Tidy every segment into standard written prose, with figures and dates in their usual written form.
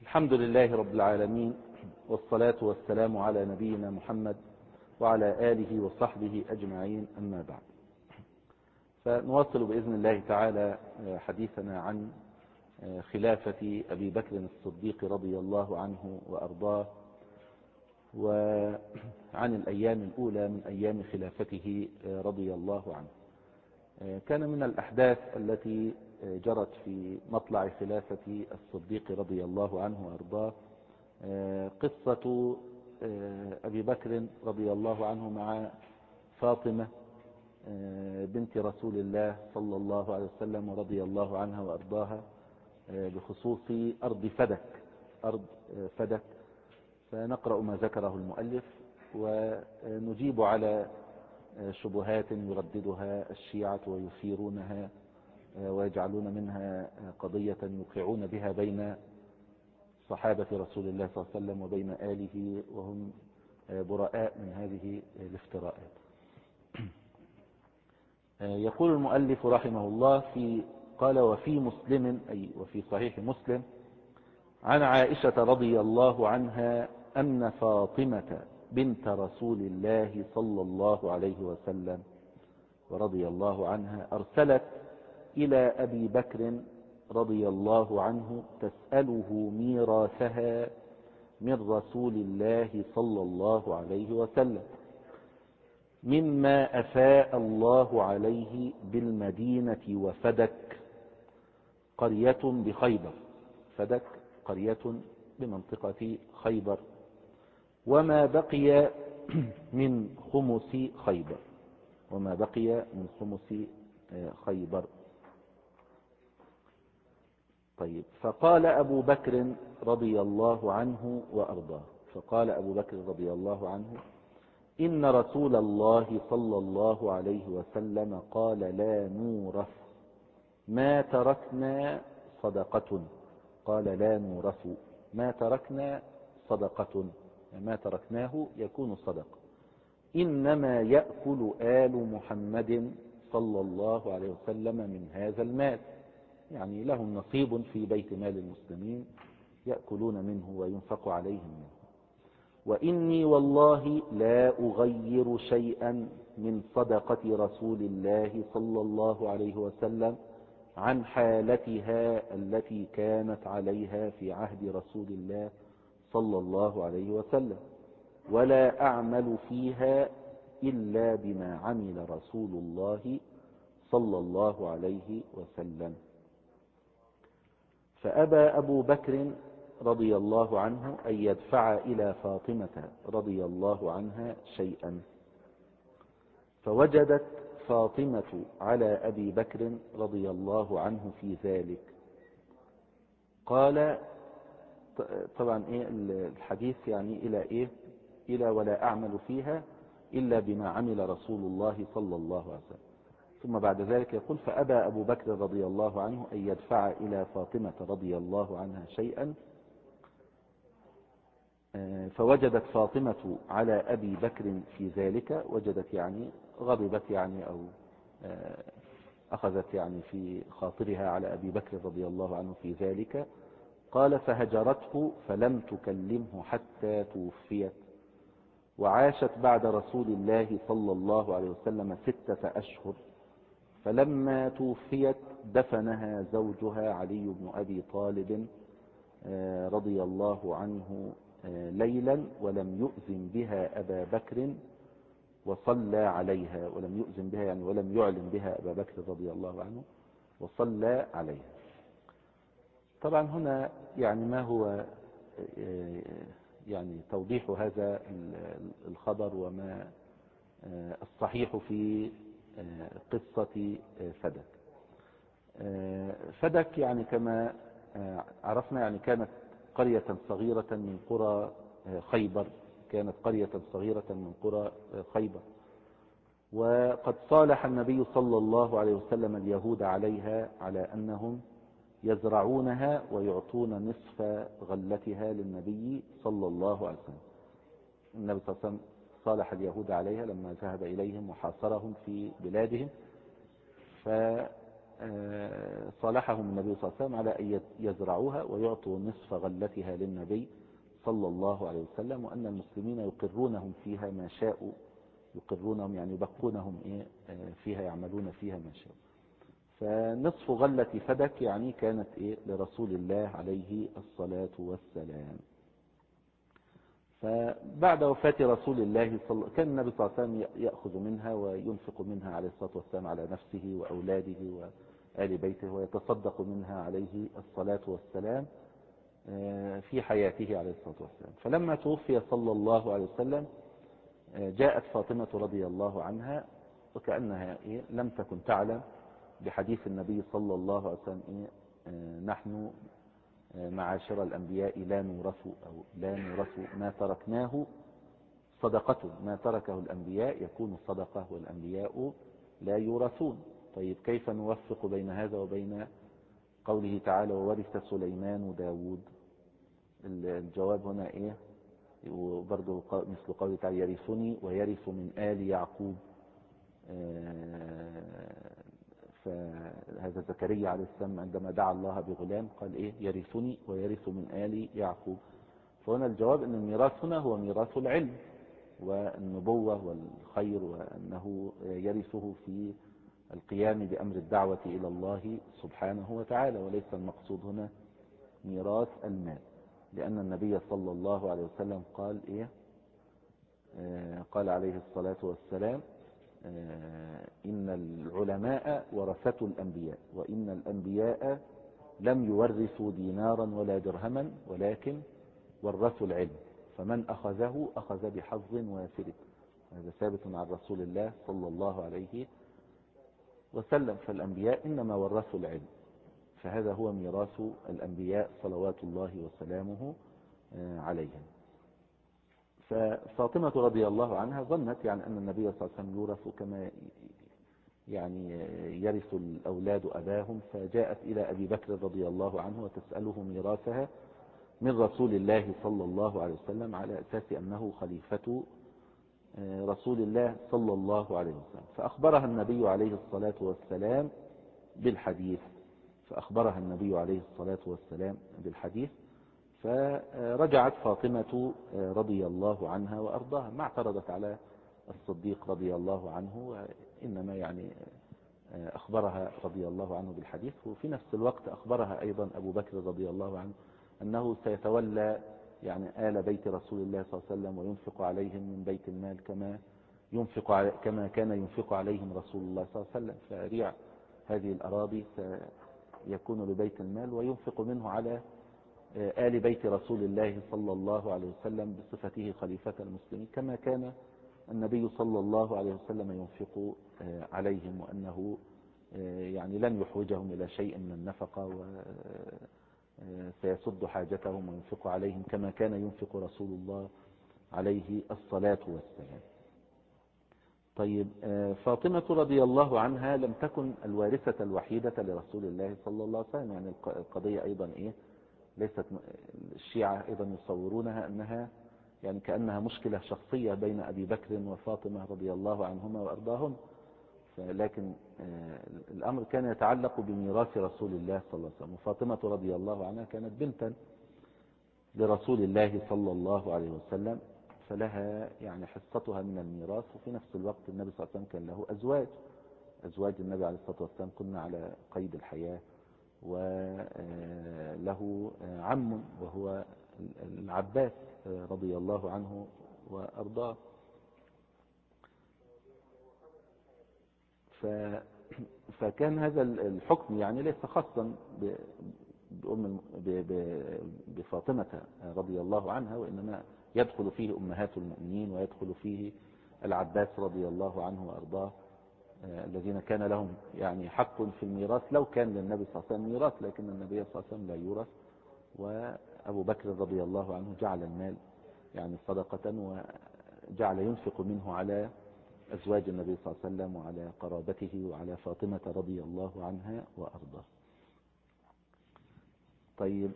الحمد لله رب العالمين، والصلاة والسلام على نبينا محمد وعلى آله وصحبه أجمعين، أما بعد. فنواصل بإذن الله تعالى حديثنا عن خلافة أبي بكر الصديق رضي الله عنه وأرضاه، وعن الأيام الأولى من أيام خلافته رضي الله عنه. كان من الأحداث التي جرت في مطلع خلافة الصديق رضي الله عنه وأرضاه قصة أبي بكر رضي الله عنه مع فاطمة بنت رسول الله صلى الله عليه وسلم ورضي الله عنها وأرضاها بخصوص أرض فدك. فنقرأ ما ذكره المؤلف ونجيب على شبهات يرددها الشيعة ويثيرونها ويجعلون منها قضية يوقعون بها بين صحابة رسول الله صلى الله عليه وسلم وبين آله، وهم براء من هذه الافتراءات. يقول المؤلف رحمه الله قال: وفي مسلم، أي وفي صحيح مسلم، عن عائشة رضي الله عنها أن فاطمة بنت رسول الله صلى الله عليه وسلم ورضي الله عنها أرسلت إلى أبي بكر رضي الله عنه تسأله ميراثها من رسول الله صلى الله عليه وسلم مما أفاء الله عليه بالمدينة وفدك قرية بخيبر. فدك قرية بمنطقة خيبر، وما بقي من خمس خيبر، وما بقي من خمس خيبر. طيب. فقال أبو بكر رضي الله عنه وأرضاه، فقال أبو بكر رضي الله عنه: إن رسول الله صلى الله عليه وسلم قال: لا نورث ما تركنا صدقة. قال: لا نورث ما تركنا صدقة، ما تركناه يكون صدقة. إنما يأكل آل محمد صلى الله عليه وسلم من هذا المال، يعني لهم نصيب في بيت مال المسلمين يأكلون منه وينفق عليهم منه. وإني والله لا أغير شيئا من صدقة رسول الله صلى الله عليه وسلم عن حالتها التي كانت عليها في عهد رسول الله صلى الله عليه وسلم، ولا أعمل فيها إلا بما عمل رسول الله صلى الله عليه وسلم. فأبى أبو بكر رضي الله عنه أن يدفع إلى فاطمة رضي الله عنها شيئا، فوجدت فاطمة على أبي بكر رضي الله عنه في ذلك. قال طبعا الحديث يعني إلى إلى ولا أعمل فيها إلا بما عمل رسول الله صلى الله عليه وسلم. ثم بعد ذلك يقول: فأبى أبو بكر رضي الله عنه أن يدفع إلى فاطمة رضي الله عنها شيئا، فوجدت فاطمة على أبي بكر في ذلك، وجدت يعني غضبت يعني أو أخذت يعني في خاطرها على أبي بكر رضي الله عنه في ذلك. قال: فهجرته فلم تكلمه حتى توفيت، وعاشت بعد رسول الله صلى الله عليه وسلم 6 أشهر. فلما توفيت دفنها زوجها علي بن أبي طالب رضي الله عنه ليلا، ولم يؤذن بها أبا بكر وصلى عليها، ولم يؤذن بها يعني ولم يعلن بها أبا بكر رضي الله عنه وصلى عليها. طبعا هنا يعني ما هو يعني توضيح هذا الخبر وما الصحيح في قصة فدك. فدك يعني كما عرفنا يعني كانت قرية صغيرة من قرى خيبر، كانت قرية صغيرة من قرى خيبر، وقد صالح النبي صلى الله عليه وسلم اليهود عليها على أنهم يزرعونها ويعطون نصف غلتها للنبي صلى الله عليه وسلم. النبي صلى الله عليه وسلم صالح اليهود عليها لما ذهب إليهم وحاصرهم في بلادهم، صالحهم النبي صلى الله عليه وسلم على أن يزرعوها ويعطوا نصف غلتها للنبي صلى الله عليه وسلم، وأن المسلمين يقرونهم فيها ما شاءوا، يقرونهم يعني يبقونهم فيها، يعملون فيها ما شاءوا. فنصف غلة فدك يعني كانت لرسول الله عليه الصلاة والسلام. فبعد وفاة رسول الله كان النبي صلى الله عليه وسلم يأخذ منها وينفق منها عليه الصلاة والسلام على نفسه وأولاده وآل بيته، ويتصدق منها عليه الصلاة والسلام في حياته عليه الصلاة والسلام. فلما توفي صلى الله عليه وسلم جاءت فاطمة رضي الله عنها وكأنها لم تكن تعلم بحديث النبي صلى الله عليه وسلم نحن معاشر الأنبياء لا نورث ما تركناه صدقة، ما تركه الأنبياء يكون صدقة والأنبياء لا يورثون. طيب كيف نوفق بين هذا وبين قوله تعالى وورث سليمان داود؟ الجواب هنا وبرضه مثل قوله تعالى يرثني ويرث من آل يعقوب. فهذا زكريا عليه السلام عندما دعا الله بغلام قال يرثني ويرث من آل يعقوب. فهنا الجواب أن الميراث هنا هو ميراث العلم والنبوة والخير، وأنه يرثه في القيام بأمر الدعوة إلى الله سبحانه وتعالى، وليس المقصود هنا ميراث المال. لأن النبي صلى الله عليه وسلم قال قال عليه الصلاة والسلام إن العلماء ورثة الأنبياء، وإن الأنبياء لم يورثوا دينارا ولا درهما ولكن ورثوا العلم، فمن أخذه أخذ بحظ وافر. هذا ثابت عن رسول الله صلى الله عليه وسلم. فالأنبياء إنما ورثوا العلم، فهذا هو ميراث الأنبياء صلوات الله وسلامه عليهم. ففاطمة رضي الله عنها ظنت يعني أن النبي صلى الله عليه وسلم يورث كما يعني يرث الأولاد أباهم، فجاءت إلى أبي بكر رضي الله عنه وتسأله ميراثها من رسول الله صلى الله عليه وسلم على أساس أنه خليفة رسول الله صلى الله عليه وسلم. فأخبرها النبي عليه الصلاة والسلام بالحديث. فرجعت فاطمة رضي الله عنها وأرضاها، ما اعترضت على الصديق رضي الله عنه، وإنما يعني أخبرها رضي الله عنه بالحديث. وفي نفس الوقت أخبرها أيضا أبو بكر رضي الله عنه أنه سيتولى يعني آل بيت رسول الله صلى الله عليه وسلم وينفق عليهم من بيت المال كما كان ينفق عليهم رسول الله صلى الله عليه وسلم. فريع هذه الأراضي سيكون لبيت المال وينفق منه على آل بيت رسول الله صلى الله عليه وسلم بصفته خليفة المسلمين، كما كان النبي صلى الله عليه وسلم ينفق عليهم، وأنه يعني لن يحوجهم إلى شيء من النفقة وسيسد حاجتهم وينفق عليهم كما كان ينفق رسول الله عليه الصلاة والسلام. طيب فاطمة رضي الله عنها لم تكن الوارثة الوحيدة لرسول الله صلى الله عليه وسلم. يعني القضية أيضا ليست الشيعة أيضا يصورونها أنها يعني كأنها مشكلة شخصية بين أبي بكر وفاطمة رضي الله عنهما وأرضاهم، لكن الأمر كان يتعلق بميراث رسول الله صلى الله عليه وسلم. وفاطمة رضي الله عنها كانت بنتا لرسول الله صلى الله عليه وسلم، فلها يعني حصتها من الميراث. وفي نفس الوقت النبي صلى الله عليه وسلم كان له أزواج النبي عليه الصلاة والسلام كنا على قيد الحياة، وله عم وهو العباس رضي الله عنه وأرضاه. فكان هذا الحكم يعني ليس خاصا بفاطمة رضي الله عنها، وإنما يدخل فيه أمهات المؤمنين ويدخل فيه العباس رضي الله عنه وأرضاه، الذين كان لهم يعني حق في الميراث لو كان للنبي صلى الله عليه وسلم ميراث، لكن النبي صلى الله عليه وسلم لا يورث. وأبو بكر رضي الله عنه جعل المال يعني صدقة وجعل ينفق منه على أزواج النبي صلى الله عليه وسلم وعلى قرابته وعلى فاطمة رضي الله عنها وأرضاه. طيب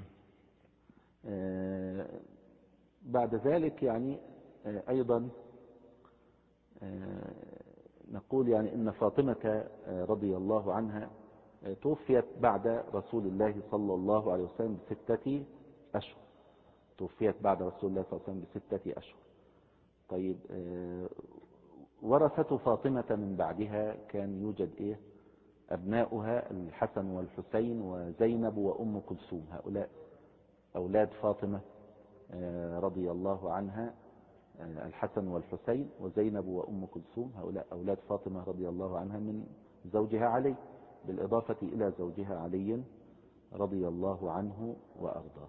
بعد ذلك يعني أيضا نقول يعني إن فاطمة رضي الله عنها توفيت بعد رسول الله صلى الله عليه وسلم ب6 أشهر. توفيت بعد رسول الله صلى الله عليه وسلم ب6 أشهر. طيب ورثة فاطمة من بعدها كان يوجد أبناؤها الحسن والحسين وزينب وأم كلثوم. هؤلاء أولاد فاطمة رضي الله عنها، الحسن والحسين وزينب وأم كلثوم، هؤلاء أولاد فاطمة رضي الله عنها من زوجها علي، بالإضافة إلى زوجها علي رضي الله عنه وأرضاه.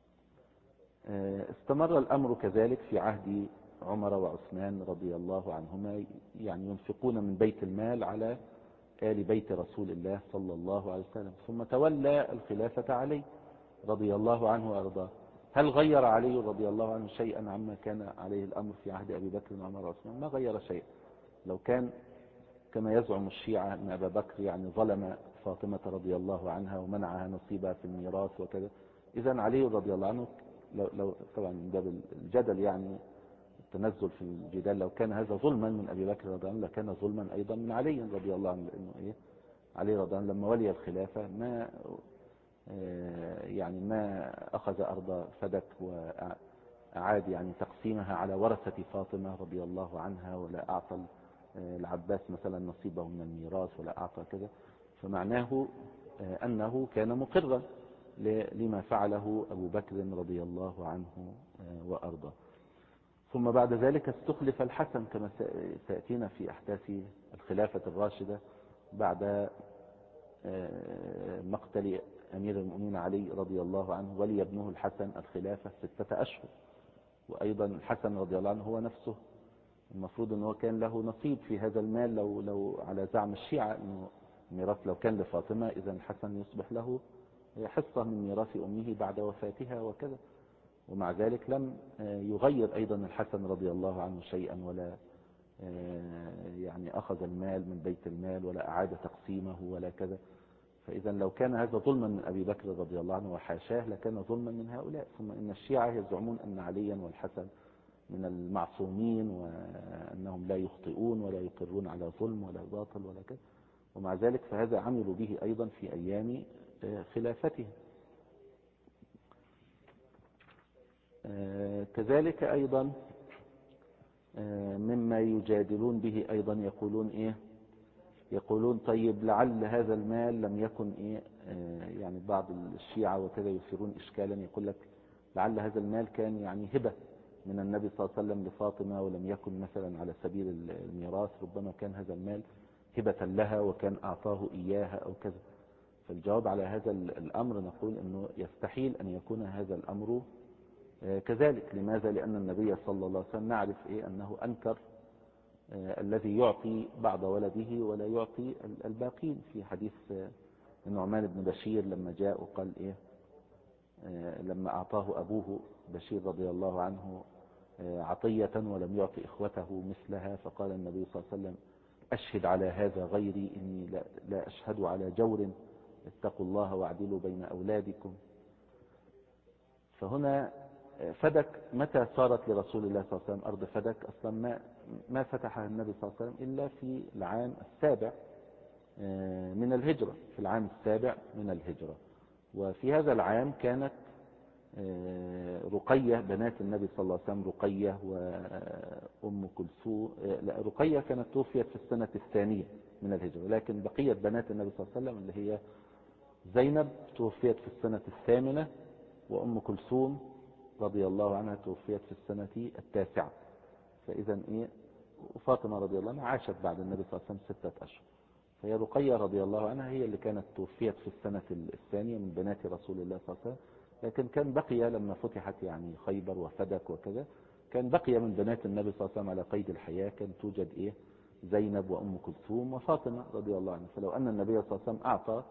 استمر الأمر كذلك في عهد عمر وعثمان رضي الله عنهما، يعني ينفقون من بيت المال على آل بيت رسول الله صلى الله عليه وسلم. ثم تولى الخلافة علي رضي الله عنه وأرضاه. هل غير علي رضي الله عنه شيئا عما كان عليه الأمر في عهد أبي بكر وعمر وعثمان؟ ما غير شيئا. لو كان كما يزعم الشيعة أن أبا بكر يعني ظلم فاطمة رضي الله عنها ومنعها نصيبها في الميراث وكذا، إذن علي رضي الله عنه لو طبعا من باب الجدل يعني التنزل في الجدال، لو كان هذا ظلما من أبي بكر رضي الله عنه لكان ظلما أيضا من علي رضي الله عنه، لأنه علي رضي الله عنه لما ولي الخلافة ما أخذ أرض فدك وأعاد يعني تقسيمها على ورثة فاطمة رضي الله عنها، ولا أعطى العباس مثلا نصيبه من الميراث ولا أعطى كذا. فمعناه أنه كان مقرا لما فعله أبو بكر رضي الله عنه وأرضاه. ثم بعد ذلك استخلف الحسن كما سيأتينا في أحداث الخلافة الراشدة بعد مقتل أمير المؤمنين علي رضي الله عنه، ولي ابنه الحسن الخلافة 6 أشهر. وأيضا الحسن رضي الله عنه هو نفسه المفروض أنه كان له نصيب في هذا المال، لو على زعم الشيعة أنه الميراث لو كان لفاطمة إذا الحسن يصبح له حصة من ميراث أمه بعد وفاتها وكذا. ومع ذلك لم يغير أيضا الحسن رضي الله عنه شيئا، ولا يعني أخذ المال من بيت المال ولا أعاد تقسيمه ولا كذا. فإذا لو كان هذا ظلما من أبي بكر رضي الله عنه وحاشاه لكان ظلما من هؤلاء. ثم إن الشيعة يزعمون أن عليا والحسن من المعصومين وأنهم لا يخطئون ولا يقرون على ظلم ولا باطل ولا كذا، ومع ذلك فهذا عملوا به أيضا في أيام خلافته. كذلك أيضا مما يجادلون به أيضا يقولون طيب لعل هذا المال لم يكن يعني بعض الشيعة وكذا يثيرون إشكالا، يقول لك لعل هذا المال كان يعني هبة من النبي صلى الله عليه وسلم لفاطمة ولم يكن مثلا على سبيل الميراث، ربما كان هذا المال هبة لها وكان أعطاه إياها أو كذا. فالجواب على هذا الأمر نقول أنه يستحيل أن يكون هذا الأمر كذلك. لماذا؟ لأن النبي صلى الله عليه وسلم نعرف أنه أنكر الذي يعطي بعض ولده ولا يعطي الباقين. في حديث النعمان بن بشير لما جاء وقال لما أعطاه أبوه بشير رضي الله عنه عطية ولم يعطي إخوته مثلها، فقال النبي صلى الله عليه وسلم أشهد على هذا غيري إني لا أشهد على جور، اتقوا الله واعدلوا بين أولادكم. فهنا فدك متى صارت لرسول الله صلى الله عليه وسلم أرض فدك؟ أصلا ما فتحها النبي صلى الله عليه وسلم إلا في العام 7 من الهجرة، في العام 7 من الهجرة. وفي هذا العام كانت رقية بنات النبي صلى الله عليه وسلم، رقية وأم كلثوم، رقية كانت توفيت في السنة 2 من الهجرة، لكن بقية بنات النبي صلى الله عليه وسلم اللي هي زينب توفيت في السنة 8، وأم كلثوم رضي الله عنها توفيت في السنة 9. فإذا وفاطمة رضي الله عنها عاشت بعد النبي صلى الله عليه وسلم 6 أشهر. فهي رقية رضي الله عنها هي اللي كانت توفيت في السنة 2 من بنات رسول الله صلى الله عليه وسلم. لكن كان بقي لما فتحت يعني خيبر وفدك وكذا، كان بقي من بنات النبي صلى الله عليه وسلم على قيد الحياة كان توجد زينب وأم كلثوم وفاطمة رضي الله عنها. فلو أن النبي صلى الله عليه وسلم أعطى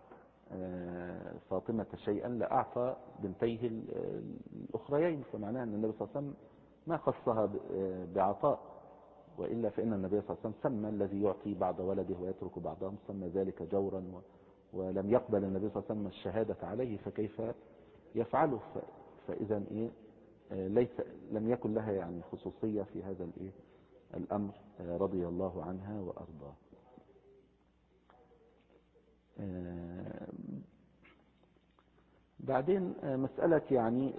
فاطمة شيئا لأعطى بنتيه الأخريين، فمعناه أن النبي صلى الله عليه وسلم ما خصها بعطاء، وإلا فإن النبي صلى الله عليه وسلم سمى الذي يعطي بعض ولده ويترك بعضهم سمى ذلك جورا، ولم يقبل النبي صلى الله عليه وسلم الشهادة عليه، فكيف يفعله؟ فإذا لم يكن لها يعني خصوصية في هذا الأمر رضي الله عنها وأرضاه. بعدين مسألة يعني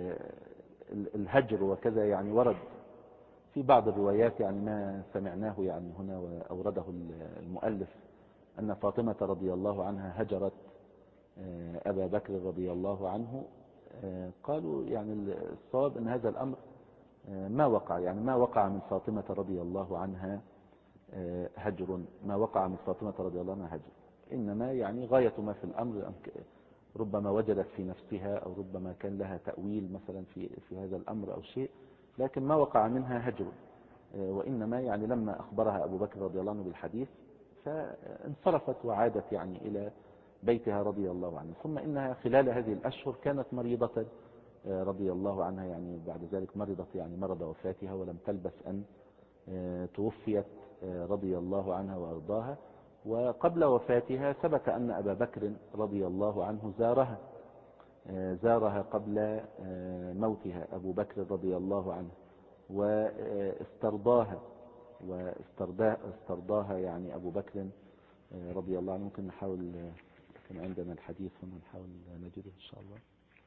الهجر وكذا، يعني ورد في بعض الروايات، يعني ما سمعناه يعني هنا وأورده المؤلف، أن فاطمة رضي الله عنها هجرت أبا بكر رضي الله عنه. قالوا يعني الصواب أن هذا الأمر ما وقع، يعني ما وقع من فاطمة رضي الله عنها هجر، ما وقع من فاطمة رضي الله عنها هجر، إنما يعني غاية ما في الأمر ربما وجدت في نفسها، أو ربما كان لها تأويل مثلا في هذا الأمر أو شيء، لكن ما وقع منها هجر. وإنما يعني لما أخبرها أبو بكر رضي الله عنه بالحديث فانصرفت وعادت يعني إلى بيتها رضي الله عنه. ثم إنها خلال هذه الأشهر كانت مريضة رضي الله عنها، يعني بعد ذلك مرضت يعني مرض وفاتها، ولم تلبث أن توفيت رضي الله عنها وأرضاها. وقبل وفاتها ثبت أن أبا بكر رضي الله عنه زارها قبل موتها أبو بكر رضي الله عنه، واسترضاها يعني أبو بكر رضي الله عنه. ممكن نحاول، كان عندنا الحديث هنا نحاول نجده إن شاء الله.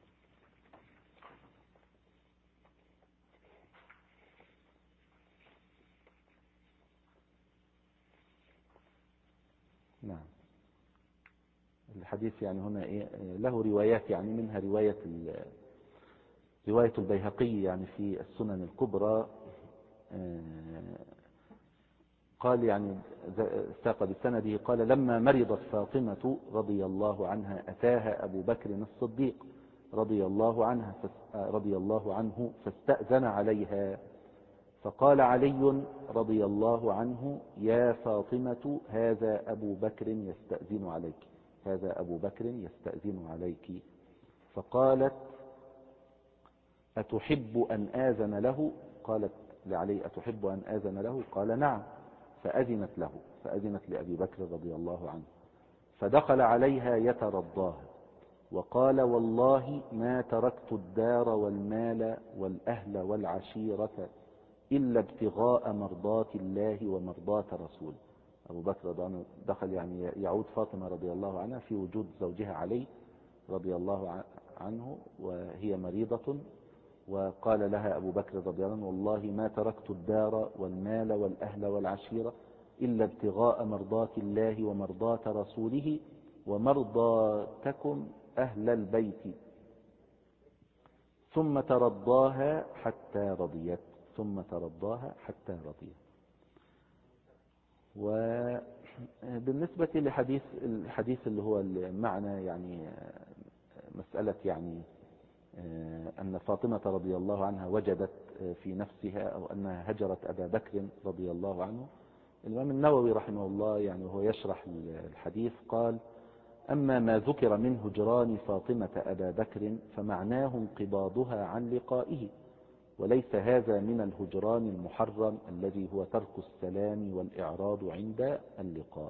نعم، الحديث يعني هنا له روايات، يعني منها رواية البيهقي يعني في السنن الكبرى. قال يعني ساق بسنده قال: لما مرضت فاطمة رضي الله عنها أتاها أبو بكر الصديق رضي الله عنه فاستأذن عليها، فقال علي رضي الله عنه: يا فاطمة هذا أبو بكر يستأذن عليك. فقالت: أتحب أن آذن له؟ قالت لعلي: أتحب أن آذن له؟ قال: نعم. فأذنت لأبي بكر رضي الله عنه، فدخل عليها يترضاها، وقال: والله ما تركت الدار والمال والأهل والعشيرة إلا ابتغاء مرضات الله ومرضات رسوله. أبو بكر رضي الله عنه دخل يعني يعود فاطمة رضي الله عنها في وجود زوجها علي رضي الله عنه وهي مريضة، وقال لها أبو بكر رضي الله عنه: والله ما تركت الدار والمال والأهل والعشيرة إلا ابتغاء مرضات الله ومرضات رسوله ومرضاتكم أهل البيت. ثم ترضاها حتى رضيت. وبالنسبة الحديث اللي هو المعنى، يعني مسألة يعني أن فاطمة رضي الله عنها وجدت في نفسها أو أنها هجرت أبا بكر رضي الله عنه. الإمام النووي رحمه الله يعني وهو يشرح الحديث قال: أما ما ذكر من هجران فاطمة أبا بكر فمعناه انقباضها عن لقائه، وليس هذا من الهجران المحرم الذي هو ترك السلام والإعراض عند اللقاء.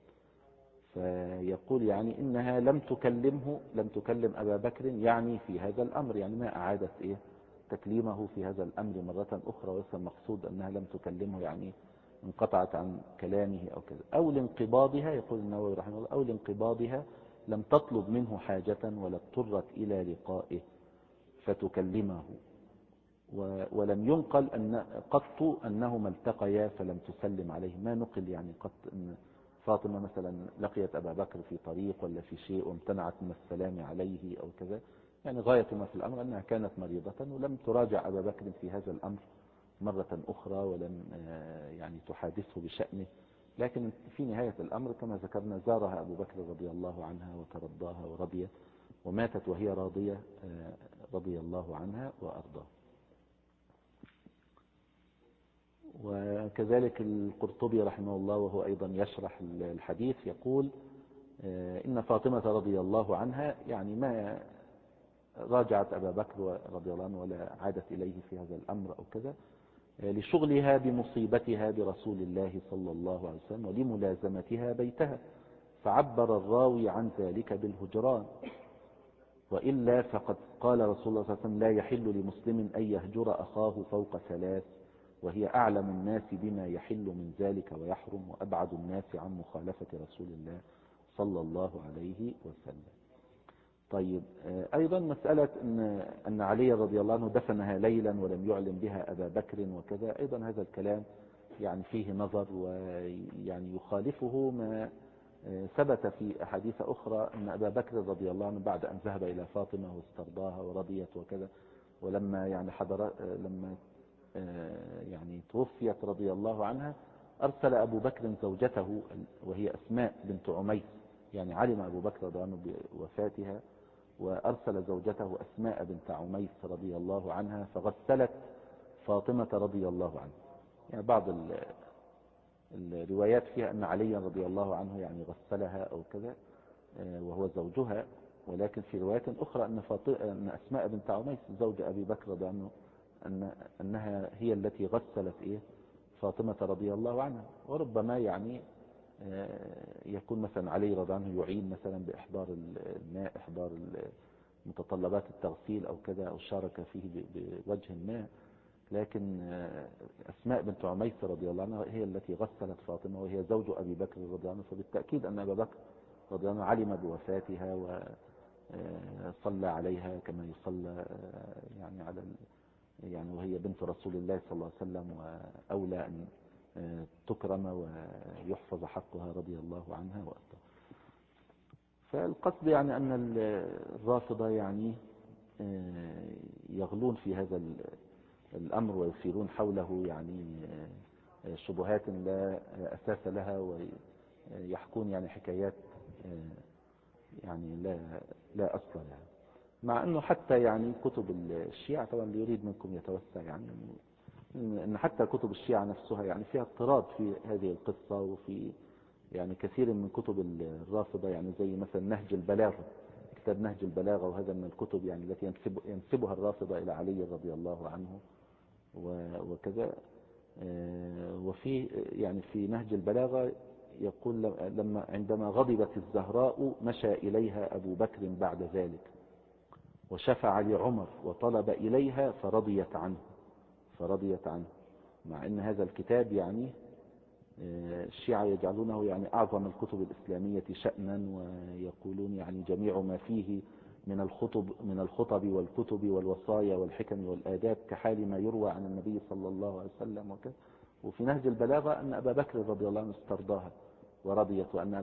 فيقول يعني إنها لم تكلم أبا بكر يعني في هذا الأمر، يعني ما أعادت تكليمه في هذا الأمر مرة أخرى، وليس المقصود أنها لم تكلمه يعني انقطعت عن كلامه أو كذا. أو لانقباضها، يقول النووي رحمه الله: أو لانقباضها لم تطلب منه حاجة ولا اضطرت إلى لقائه فتكلمه. ولم ينقل قط أنهما التقيا فلم تسلم عليه، ما نقل يعني قط أن فاطمة مثلا لقيت أبا بكر في طريق ولا في شيء وامتنعت من السلام عليه أو كذا. يعني غاية ما في الأمر أنها كانت مريضة ولم تراجع أبا بكر في هذا الأمر مرة أخرى، ولم يعني تحادثه بشأنه. لكن في نهاية الأمر كما ذكرنا زارها أبو بكر رضي الله عنها وترضاها ورضيت، وماتت وهي راضية رضي الله عنها وأرضاها. وكذلك القرطبي رحمه الله وهو أيضا يشرح الحديث يقول: إن فاطمة رضي الله عنها يعني ما راجعت أبا بكر رضي الله عنه ولا عادت إليه في هذا الأمر أو كذا، لشغلها بمصيبتها برسول الله صلى الله عليه وسلم ولملازمتها بيتها، فعبر الراوي عن ذلك بالهجران. وإلا فقد قال رسول الله صلى الله عليه وسلم: لا يحل لمسلم أن يهجر أخاه فوق 3، وهي أعلم الناس بما يحل من ذلك ويحرم، وأبعد الناس عن مخالفة رسول الله صلى الله عليه وسلم. طيب أيضا مسألة أن علي رضي الله عنه دفنها ليلا ولم يعلم بها أبا بكر وكذا، أيضا هذا الكلام يعني فيه نظر، ويعني يخالفه ما ثبت في أحاديث أخرى أن أبا بكر رضي الله عنه بعد أن ذهب إلى فاطمة واسترضاها ورضيت وكذا، ولما يعني لما يعني توفيت رضي الله عنها أرسل أبو بكر زوجته وهي أسماء بنت عميس، يعني علم أبو بكر رضي الله عنه بوفاتها وأرسل زوجته أسماء بنت عميس رضي الله عنها فغسلت فاطمة رضي الله عنها. يعني بعض الروايات فيها أن علي رضي الله عنه يعني غسلها أو كذا وهو زوجها، ولكن في روايات أخرى أن أسماء بنت عميس زوج أبي بكر رضي الله عنه أنها هي التي غسلت فاطمة رضي الله عنها. وربما يعني يكون مثلا علي رضي الله عنه يعين مثلا بإحضار الماء، إحضار متطلبات التغسيل أو كذا، أو شارك فيه بوجه ما، لكن أسماء بنت عميس رضي الله عنها هي التي غسلت فاطمة وهي زوج أبي بكر رضي الله عنه، فبالتأكيد أن أبا بكر رضي الله عنه علم بوفاتها وصلى عليها كما يصلى يعني يعني وهي بنت رسول الله صلى الله عليه وسلم، وأولى أن تكرم ويحفظ حقها رضي الله عنها وأرضاها. فالقصد يعني أن الرافضة يعني يغلون في هذا الأمر ويثيرون حوله يعني شبهات لا أساس لها، ويحكون يعني حكايات يعني لا أصل لها، مع أنه حتى يعني كتب الشيعة، طبعا اللي يريد منكم يتوسع يعني أن حتى كتب الشيعة نفسها يعني فيها اضطراب في هذه القصة، وفي يعني كثير من كتب الرافضة يعني زي مثلا نهج البلاغة، كتاب نهج البلاغة، وهذا من الكتب يعني التي ينسبها الرافضة إلى علي رضي الله عنه وكذا. وفي يعني في نهج البلاغة يقول عندما غضبت الزهراء مشى إليها أبو بكر بعد ذلك وشفع لعمر وطلب إليها فرضيت عنه، مع أن هذا الكتاب يعني الشيعة يجعلونه يعني أعظم الكتب الإسلامية شأنا، ويقولون يعني جميع ما فيه من الخطب والكتب والوصايا والحكم والآداب كحال ما يروى عن النبي صلى الله عليه وسلم وكذا. وفي نهج البلاغة أن أبا بكر رضي الله عنه استرضاها ورضيت، وأن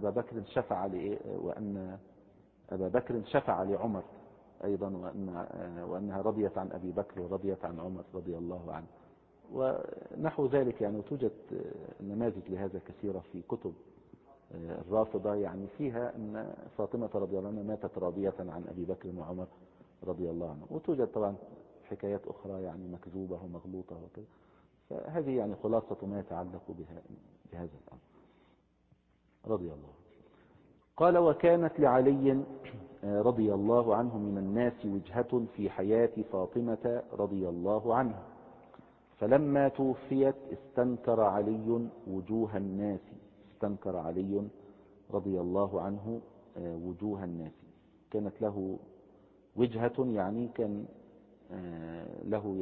أبا بكر شفع لعمر أيضا، وأنها رضيت عن أبي بكر ورضيت عن عمر رضي الله عنه ونحو ذلك يعني. وتوجد نماذج لهذا كثيرة في كتب الرافضة يعني فيها أن فاطمة رضي الله عنها ماتت راضية عن أبي بكر وعمر رضي الله عنه. وتوجد طبعا حكايات أخرى يعني مكذوبة ومغلوطة وكذا. فهذه يعني خلاصة ما يتعلق بهذا الأمر رضي الله عنه. قال: وكانت لعلي رضي الله عنه من الناس وجهة في حياة فاطمة رضي الله عنها، فلما توفيت استنكر علي وجوه الناس، استنكر علي رضي الله عنه وجوه الناس. كانت له وجهة يعني كان له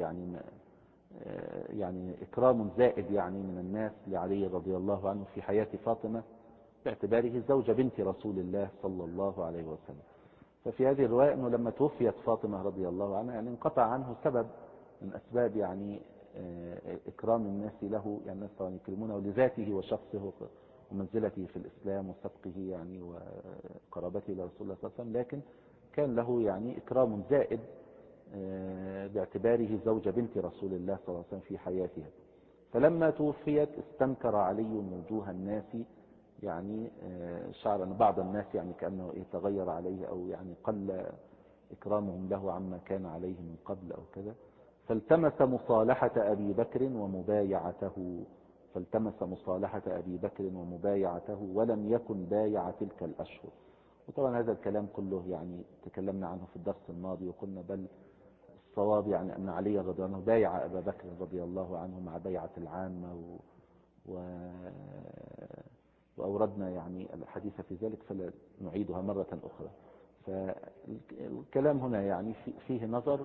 يعني إكرام زائد يعني من الناس لعلي رضي الله عنه في حياة فاطمة باعتباره زوج بنت رسول الله صلى الله عليه وسلم. ففي هذه الرواية أنه لما توفيت فاطمة رضي الله عنها يعني انقطع عنه سبب من أسباب يعني إكرام الناس له، يعني الناس طبعا يكرمونه لذاته وشخصه ومنزلته في الإسلام وسبقه يعني وقرابته لرسول الله صلى الله عليه وسلم، لكن كان له يعني إكرام زائد باعتباره زوج بنت رسول الله صلى الله عليه وسلم في حياتها. فلما توفيت استنكر علي وجوه الناس، يعني شعر أن بعض الناس يعني كأنه تغير عليه أو يعني قل إكرامهم له عما كان عليه من قبل أو كذا. فالتمس مصالحة أبي بكر ومبايعته ولم يكن بايع تلك الأشهر. وطبعا هذا الكلام كله يعني تكلمنا عنه في الدرس الماضي، وقلنا بل الصواب يعني أن علي رضي الله عنه بايع أبا بكر رضي الله عنه مع بيعة العامة وأوردنا يعني الحديث في ذلك فلا نعيدها مرة أخرى. فالكلام هنا يعني فيه نظر،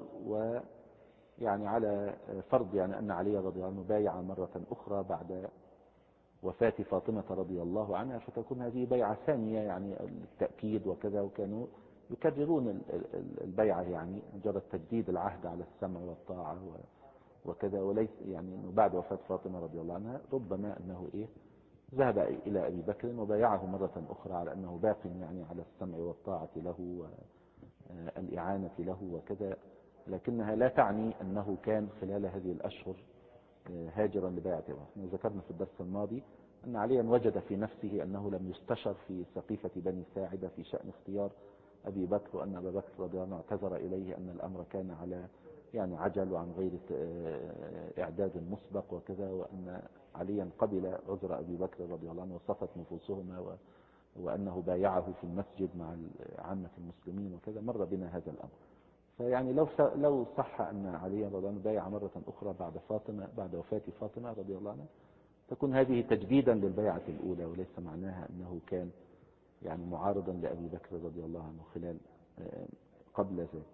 ويعني على فرض يعني أن علي رضي الله عنه بايع مرة أخرى بعد وفاة فاطمة رضي الله عنها، فتكون هذه بيعة ثانية يعني التأكيد وكذا، وكانوا يكررون البيعة يعني مجرد تجديد العهد على السمع والطاعة وكذا، وليس يعني أنه بعد وفاة فاطمة رضي الله عنها ربما أنه ذهب إلى أبي بكر وبايعه مرة أخرى على أنه باق يعني على السمع والطاعة له والإعانة له وكذا، لكنها لا تعني أنه كان خلال هذه الأشهر هاجرا لبيعته. احنا ذكرنا في الدرس الماضي أن عليا وجد في نفسه أنه لم يستشر في سقيفة بني ساعدة في شأن اختيار أبي بكر، وأن أبا بكر رضي الله عنه اعتذر إليه أن الأمر كان على يعني عجل وعن غير إعداد مسبق وكذا، وأن عليا قبل عذر أبي بكر رضي الله عنه وصفت نفوسهما، وأنه بايعه في المسجد مع عامة المسلمين وكذا. مر بنا هذا الأمر. فيعني لو صح أن عليا رضي الله عنه بايع مرة أخرى بعد وفاة فاطمة رضي الله عنها، تكون هذه تجديدا للبيعة الأولى، وليس معناها أنه كان يعني معارضا لأبي بكر رضي الله عنه خلال قبل ذلك.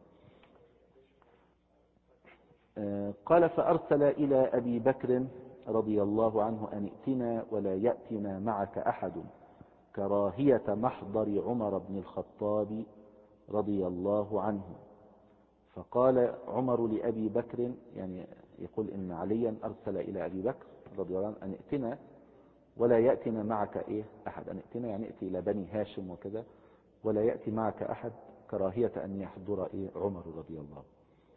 قال فأرسل إلى أبي بكر رضي الله عنه أن ائتنا ولا يأتنا معك أحد كراهية محضر عمر بن الخطاب رضي الله عنه. فقال عمر لأبي بكر، يعني يقول إن عليا أرسل إلى أبي بكر رضي الله عنه أن ائتنا ولا يأتنا معك أحد، أن ائتنا يعني ائتي إلى بني هاشم وكذا، ولا يأتي معك أحد كراهية أن يحضر عمر رضي الله عنه.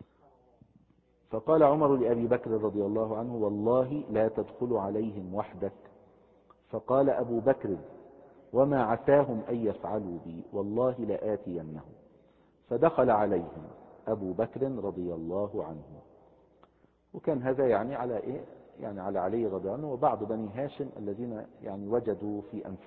فقال عمر لأبي بكر رضي الله عنه والله لا تدخل عليهم وحدك. فقال أبو بكر وما عساهم أن يفعلوا بي، والله لآتينهم. فدخل عليهم أبو بكر رضي الله عنه. وكان هذا يعني على يعني على علي رضي الله عنه وبعض بني هاشم الذين يعني وجدوا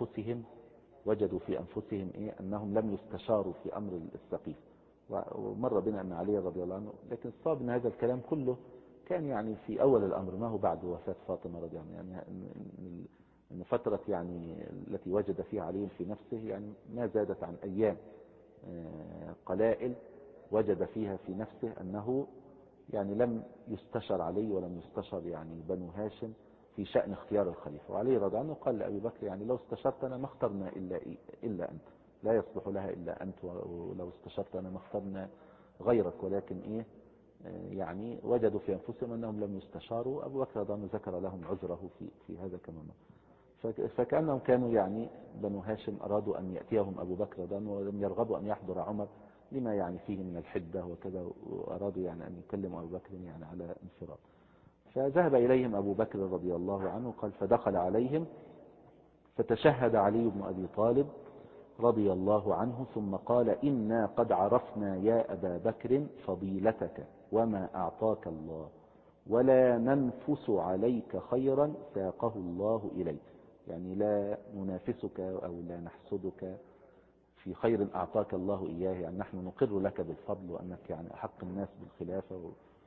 في أنفسهم أنهم لم يستشاروا في أمر السقيف. ومر بنا أن علي رضي الله عنه، لكن الصواب أن هذا الكلام كله كان يعني في أول الأمر، ما هو بعد وفاة فاطمة رضي الله عنها، يعني أن فترة يعني التي وجد فيها علي في نفسه يعني ما زادت عن أيام قلائل، وجد فيها في نفسه أنه يعني لم يستشر علي ولم يستشر يعني بنو هاشم في شأن اختيار الخليفة. وعلي رضي الله عنه قال لأبي بكر يعني لو استشرتنا ما اخترنا إلا أنت، لا يصلح لها إلا أنت، ولو استشرتنا ما اخترنا غيرك، ولكن يعني وجدوا في أنفسهم أنهم لم يستشاروا. أبو بكر رضي الله عنه ذكر لهم عذره في هذا كمان. فكأنهم كانوا يعني بنو هاشم أرادوا أن يأتيهم أبو بكر رضي الله عنه، ولم يرغبوا أن يحضر عمر لما يعني فيه من الحدة وكذا، وأرادوا يعني أن يكلموا أبو بكر يعني على انفراد. فذهب إليهم أبو بكر رضي الله عنه قال فدخل عليهم فتشهد علي بن أبي طالب رضي الله عنه ثم قال إنا قد عرفنا يا أبا بكر فضيلتك وما أعطاك الله، ولا ننفس عليك خيرا ساقه الله إليك، يعني لا ننافسك أو لا نحسدك في خير أعطاك الله إياه، يعني نحن نقر لك بالفضل وأنك يعني أحق الناس بالخلافة،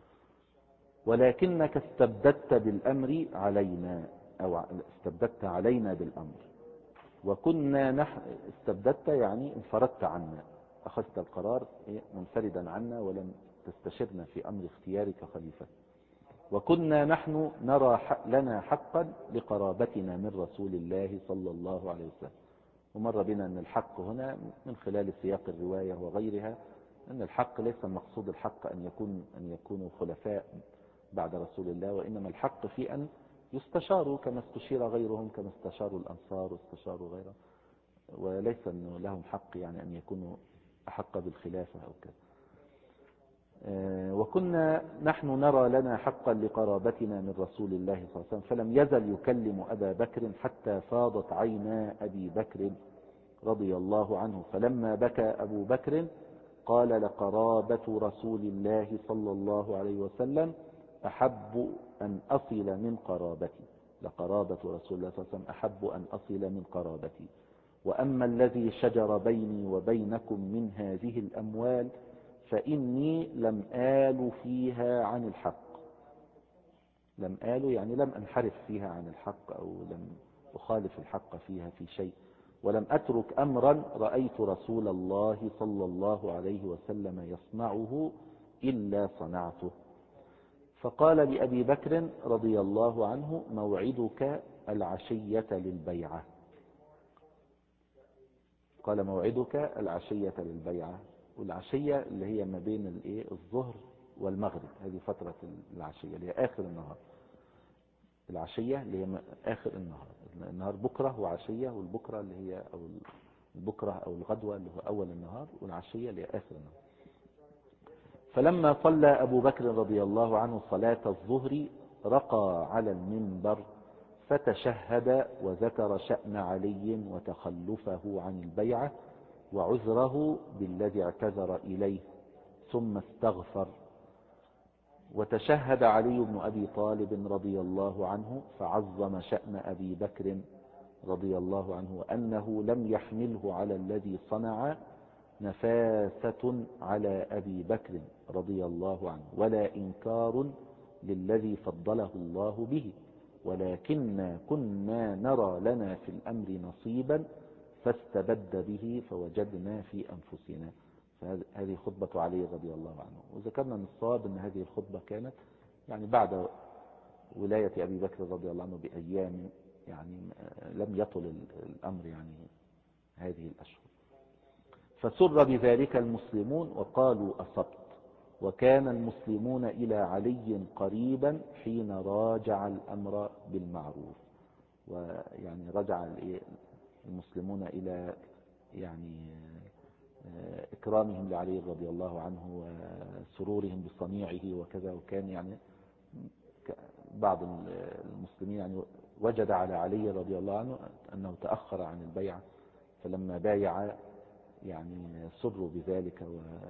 ولكنك استبددت بالأمر علينا، أو استبددت علينا بالأمر، وكنا نحن استبددت يعني انفردت عنا، أخذت القرار منفردا عنا ولم تستشرنا في أمر اختيارك خليفة، وكنا نحن نرى لنا حقا لقرابتنا من رسول الله صلى الله عليه وسلم. ومر بنا أن الحق هنا من خلال سياق الرواية وغيرها أن الحق ليس المقصود الحق أن يكونوا خلفاء بعد رسول الله، وإنما الحق في أن يستشاروا كما استشير غيرهم، كما استشاروا الأنصار واستشاروا غيرهم، وليس أنه لهم حق يعني أن يكونوا أحق بالخلافة أو كذا. وكنا نحن نرى لنا حقا لقرابتنا من رسول الله صلى الله عليه وسلم. فلم يزل يكلم أبا بكر حتى فاضت عينا أبي بكر رضي الله عنه. فلما بكى أبو بكر قال لقرابة رسول الله صلى الله عليه وسلم أحب أن أصل من قرابتي، لقرابة رسول الله صلى الله عليه وسلم أحب أن أصل من قرابتي، وأما الذي شجر بيني وبينكم من هذه الأموال فإني لم آل فيها عن الحق. لم آل يعني لم أنحرف فيها عن الحق أو لم أخالف الحق فيها في شيء، ولم أترك أمرا رأيت رسول الله صلى الله عليه وسلم يصنعه إلا صنعته. فقال لأبي بكر رضي الله عنه موعدك العشية للبيعة. قال موعدك العشية للبيعة، والعشية اللي هي ما بين الظهر والمغرب، هذه فترة العشية اللي هي آخر النهار. العشية اللي هي آخر النهار، النهار بكرة وعشية، والبكرة اللي هي أو البكرة أو الغدوة اللي هو أول النهار، والعشية اللي هي آخر النهار. فلما صلى أبو بكر رضي الله عنه صلاة الظهر رقى على المنبر فتشهد وذكر شأن علي وتخلفه عن البيعة وعذره بالذي اعتذر إليه، ثم استغفر. وتشهد علي بن أبي طالب رضي الله عنه فعظم شأن أبي بكر رضي الله عنه، وأنه لم يحمله على الذي صنع نفاسة على أبي بكر رضي الله عنه، ولا إنكار للذي فضله الله به، ولكننا كنا نرى لنا في الأمر نصيبا فاستبد به فوجدنا في أنفسنا. فهذه خطبة علي رضي الله عنه. وذكرنا من الصواب أن هذه الخطبة كانت يعني بعد ولاية أبي بكر رضي الله عنه بأيام، يعني لم يطل الأمر يعني هذه الأشهر. فسر بذلك المسلمون وقالوا أصبت. وكان المسلمون إلى علي قريبا حين راجع الأمر بالمعروف، ويعني رجع المسلمون إلى يعني إكرامهم لعلي رضي الله عنه وسرورهم بصنيعه وكذا. وكان يعني بعض المسلمين يعني وجد على علي رضي الله عنه أنه تأخر عن البيعة، فلما بايع يعني سروا بذلك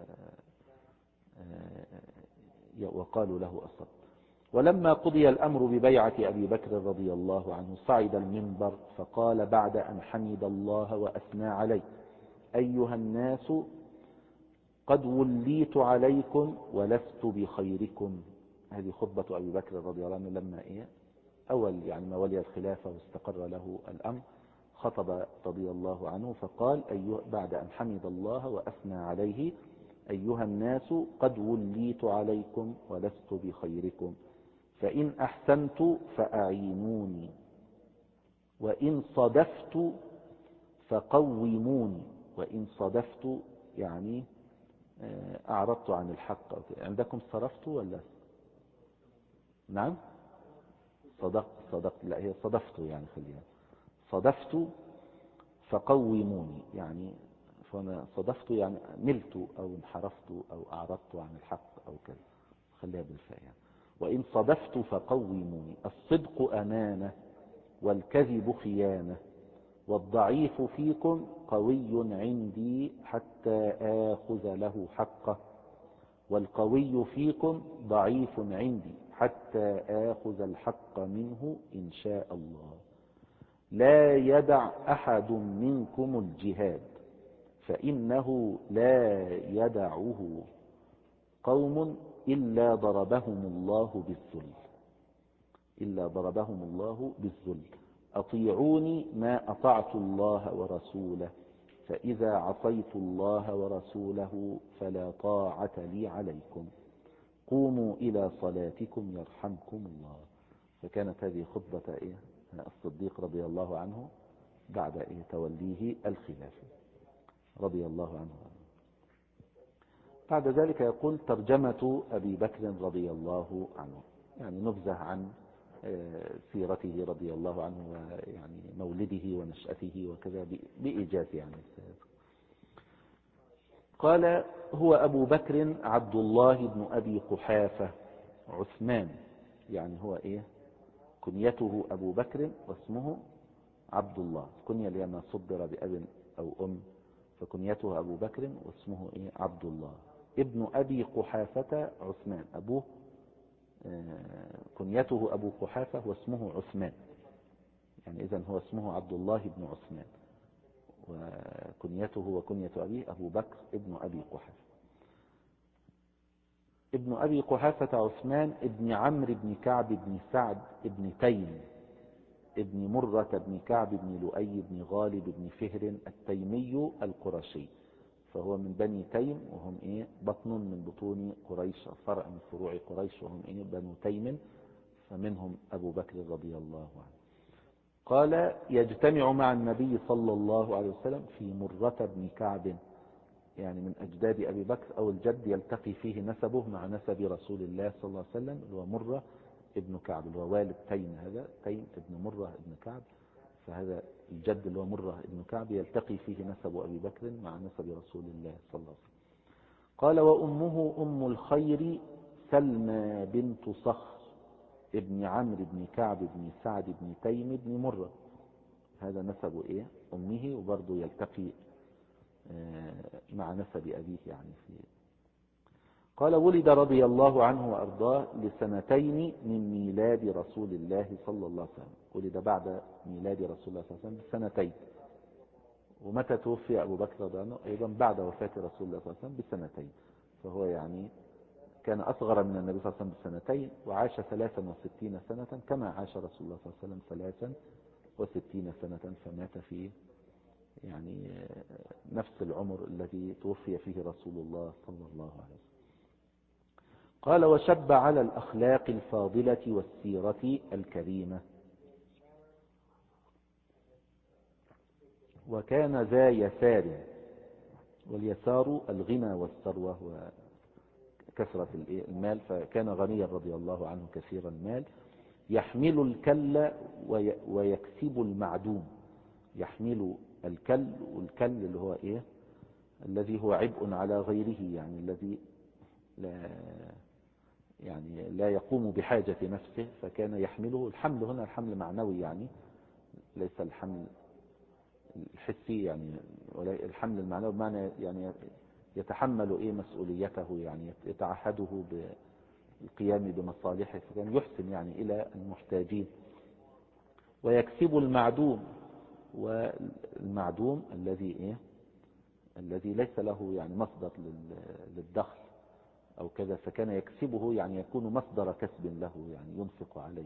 وقالوا له أصبت. ولما قضي الأمر ببيعة أبي بكر رضي الله عنه صعد المنبر فقال بعد أن حمد الله وأثنى عليه: أيها الناس، قد وليت عليكم ولست بخيركم. هذه خطبة أبي بكر رضي الله عنه لما أول يعني ما ولي الخلافة واستقر له الأمر، خطب رضي الله عنه فقال بعد أن حمد الله وأثنى عليه: أيها الناس، قد وليت عليكم ولست بخيركم، فإن أحسنت فأعينوني، وإن صدفت فقوموني. وإن صدفت يعني أعرضت عن الحق. عندكم صرفت ولا نعم؟ صدقت لا، هي صدفت يعني خليها صدفت فقوموني، يعني فأنا صدفت يعني ملت أو انحرفت أو أعرضت عن الحق أو كذا، خليها بالفاء يعني. وإن صدفت فقوموني. الصدق أمانة والكذب خيانة، والضعيف فيكم قوي عندي حتى آخذ له حقه، والقوي فيكم ضعيف عندي حتى آخذ الحق منه إن شاء الله. لا يدع أحد منكم الجهاد، فإنه لا يدعه قوم إلا ضربهم الله بالذل. أطيعوني ما أطعت الله ورسوله، فإذا عصيت الله ورسوله فلا طاعة لي عليكم. قوموا إلى صلاتكم يرحمكم الله. فكانت هذه خطبة الصديق رضي الله عنه بعد توليه الخلافة رضي الله عنه. بعد ذلك يقول: ترجمة أبي بكر رضي الله عنه، يعني نبذة عن سيرته رضي الله عنه، ويعني مولده ونشأته وكذا بإيجاز يعني. قال: هو أبو بكر عبد الله بن أبي قحافة عثمان، يعني هو كنيته أبو بكر واسمه عبد الله. كنية لما صدر بأب أو أم، فكنيته أبو بكر واسمه عبد الله ابن أبي قحافة عثمان. أبوه كنيته أبو قحافة واسمه عثمان، يعني إذن هو اسمه عبد الله بن عثمان، وكنيته وكنية أبيه أبو بكر ابن أبي قحافة. ابن أبي قحافة عثمان ابن عمرو بن كعب بن سعد ابن تيم ابن مرة بن كعب بن لؤي بن غالب بن فهر التيمي القرشي، فهو من بني تيم، وهم بطن من بطون قريش، فرع من فروع قريش، وهم بنو تيم، فمنهم أبو بكر رضي الله عنه. قال يجتمع مع النبي صلى الله عليه وسلم في مرة بن كعب، يعني من أجداد أبي بكر، أو الجد يلتقي فيه نسبه مع نسب رسول الله صلى الله عليه وسلم، اللي هو مرة ابن كعب، اللي هو والد تيم، هذا تيم ابن مرة ابن كعب، فهذا الجد اللي هو مرة ابن كعب يلتقي فيه نسب أبي بكر مع نسب رسول الله صلى الله عليه وسلم. قال وأمه أم الخير سلمى بنت صخر ابن عمرو بن كعب بن سعد بن تيم بن مرة، هذا نسب إيه أمه، وبرضه يلتقي مع نسب أبيه يعني في. قال ولد رضي الله عنه وأرضاه لسنتين من ميلاد رسول الله صلى الله عليه وسلم، ولد بعد ميلاد رسول الله صلى الله عليه وسلم بسنتين. ومتى توفي أبو بكر رضي الله عنه؟ أيضا بعد وفاة رسول الله صلى الله عليه وسلم بسنتين، فهو يعني كان أصغر من النبي صلى الله عليه وسلم بسنتين، وعاش 63 سنة كما عاش رسول الله صلى الله عليه وسلم 63 سنة، فمات في يعني نفس العمر الذي توفي فيه رسول الله صلى الله عليه وسلم. قال وشب على الأخلاق الفاضلة والسيرة الكريمة، وكان ذا يسار، واليسار الغنى والثروة وكثرة المال، فكان غنيا رضي الله عنه كثير المال، يحمل الكل ويكسب المعدوم. يحمل الكل، والكل اللي هو ايه؟ الذي هو عبء على غيره، يعني الذي لا يقوم بحاجة نفسه، فكان يحمله. الحمل هنا الحمل معنوي، يعني ليس الحمل الحسي، يعني الحمل المعنوي بمعنى يعني يتحمل ايه مسؤوليته، يعني يتعهده بالقيام بمصالحه، فكان يحسن يعني الى المحتاجين. ويكسب المعدوم، والمعدوم الذي ليس له يعني مصدر للدخل او كذا، فكان يكسبه، يعني يكون مصدر كسب له، يعني ينفق عليه.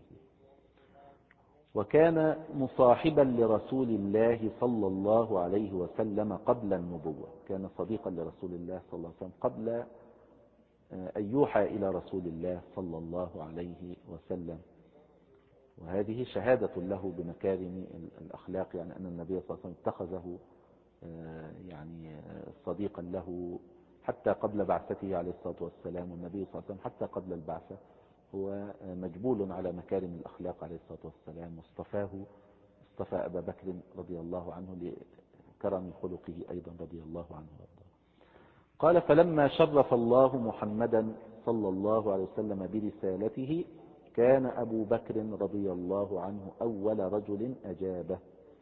وكان مصاحبا لرسول الله صلى الله عليه وسلم قبل النبوة، كان صديقا لرسول الله صلى الله عليه وسلم قبل أن يوحى إلى رسول الله صلى الله عليه وسلم. وهذه شهادة له بمكارم الأخلاق، يعني أن النبي صلى الله عليه وسلم اتخذه يعني صديقا له حتى قبل بعثته عليه الصلاة والسلام. والنبي صلى الله عليه وسلم حتى قبل البعثة هو مجبول على مكارم الأخلاق عليه الصلاة والسلام، اصطفى أبا بكر رضي الله عنه لكرم خلقه أيضا رضي الله عنه وارضاه. قال فلما شرف الله محمدا صلى الله عليه وسلم برسالته، كان أبو بكر رضي الله عنه أول رجل أجابه.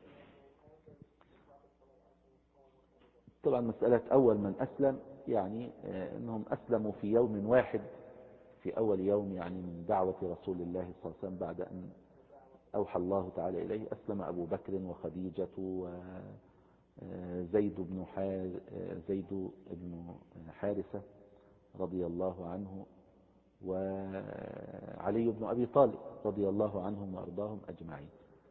طبعا مسألة أول من أسلم، يعني أنهم أسلموا في يوم واحد، في أول يوم يعني من دعوة رسول الله صلى الله عليه وسلم، بعد أن أوحى الله تعالى إليه. أسلم أبو بكر وخديجة وزيد بن حارثة رضي الله عنه، وعلي بن أبي طالب رضي الله عنهم وأرضاهم أجمعين.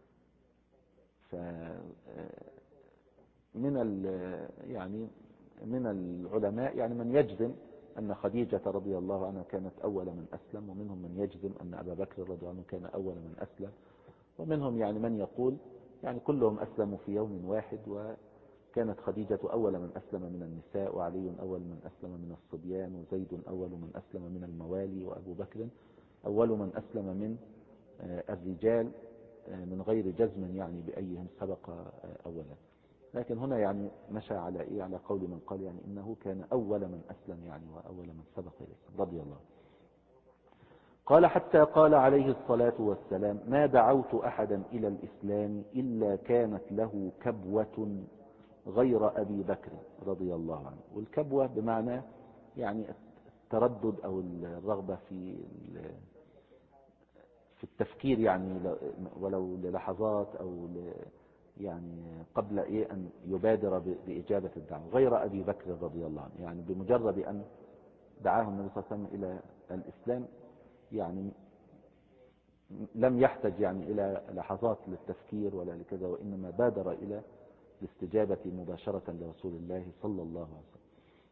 من العلماء يعني من يجزم أن خديجة رضي الله عنها كانت أول من أسلم، ومنهم من يجزم أن أبا بكر رضي الله عنه كان أول من أسلم، ومنهم يعني من يقول يعني كلهم أسلموا في يوم واحد، وكانت خديجة أول من أسلم من النساء، وعلي أول من أسلم من الصبيان، وزيد أول من أسلم من الموالي، وأبو بكر أول من أسلم من الرجال، من غير جزم يعني بأيهم سبق أولا. لكن هنا يعني مشى على قول من قال يعني إنه كان أول من أسلم، يعني وأول من سبق إليه رضي الله. قال حتى قال عليه الصلاة والسلام ما دعوت أحدا إلى الإسلام إلا كانت له كبوة غير أبي بكر رضي الله عنه. والكبوة بمعنى يعني التردد أو الرغبة في التفكير، يعني ولو للحظات أو يعني قبل أن يبادر بإجابة الدعوة، غير أبي بكر رضي الله عنه. يعني بمجرد أن دعاه النبي صلى الله عليه وسلم إلى الإسلام يعني لم يحتاج يعني إلى لحظات للتفكير ولا لكذا، وإنما بادر إلى الاستجابة مباشرة لرسول الله صلى الله عليه وسلم.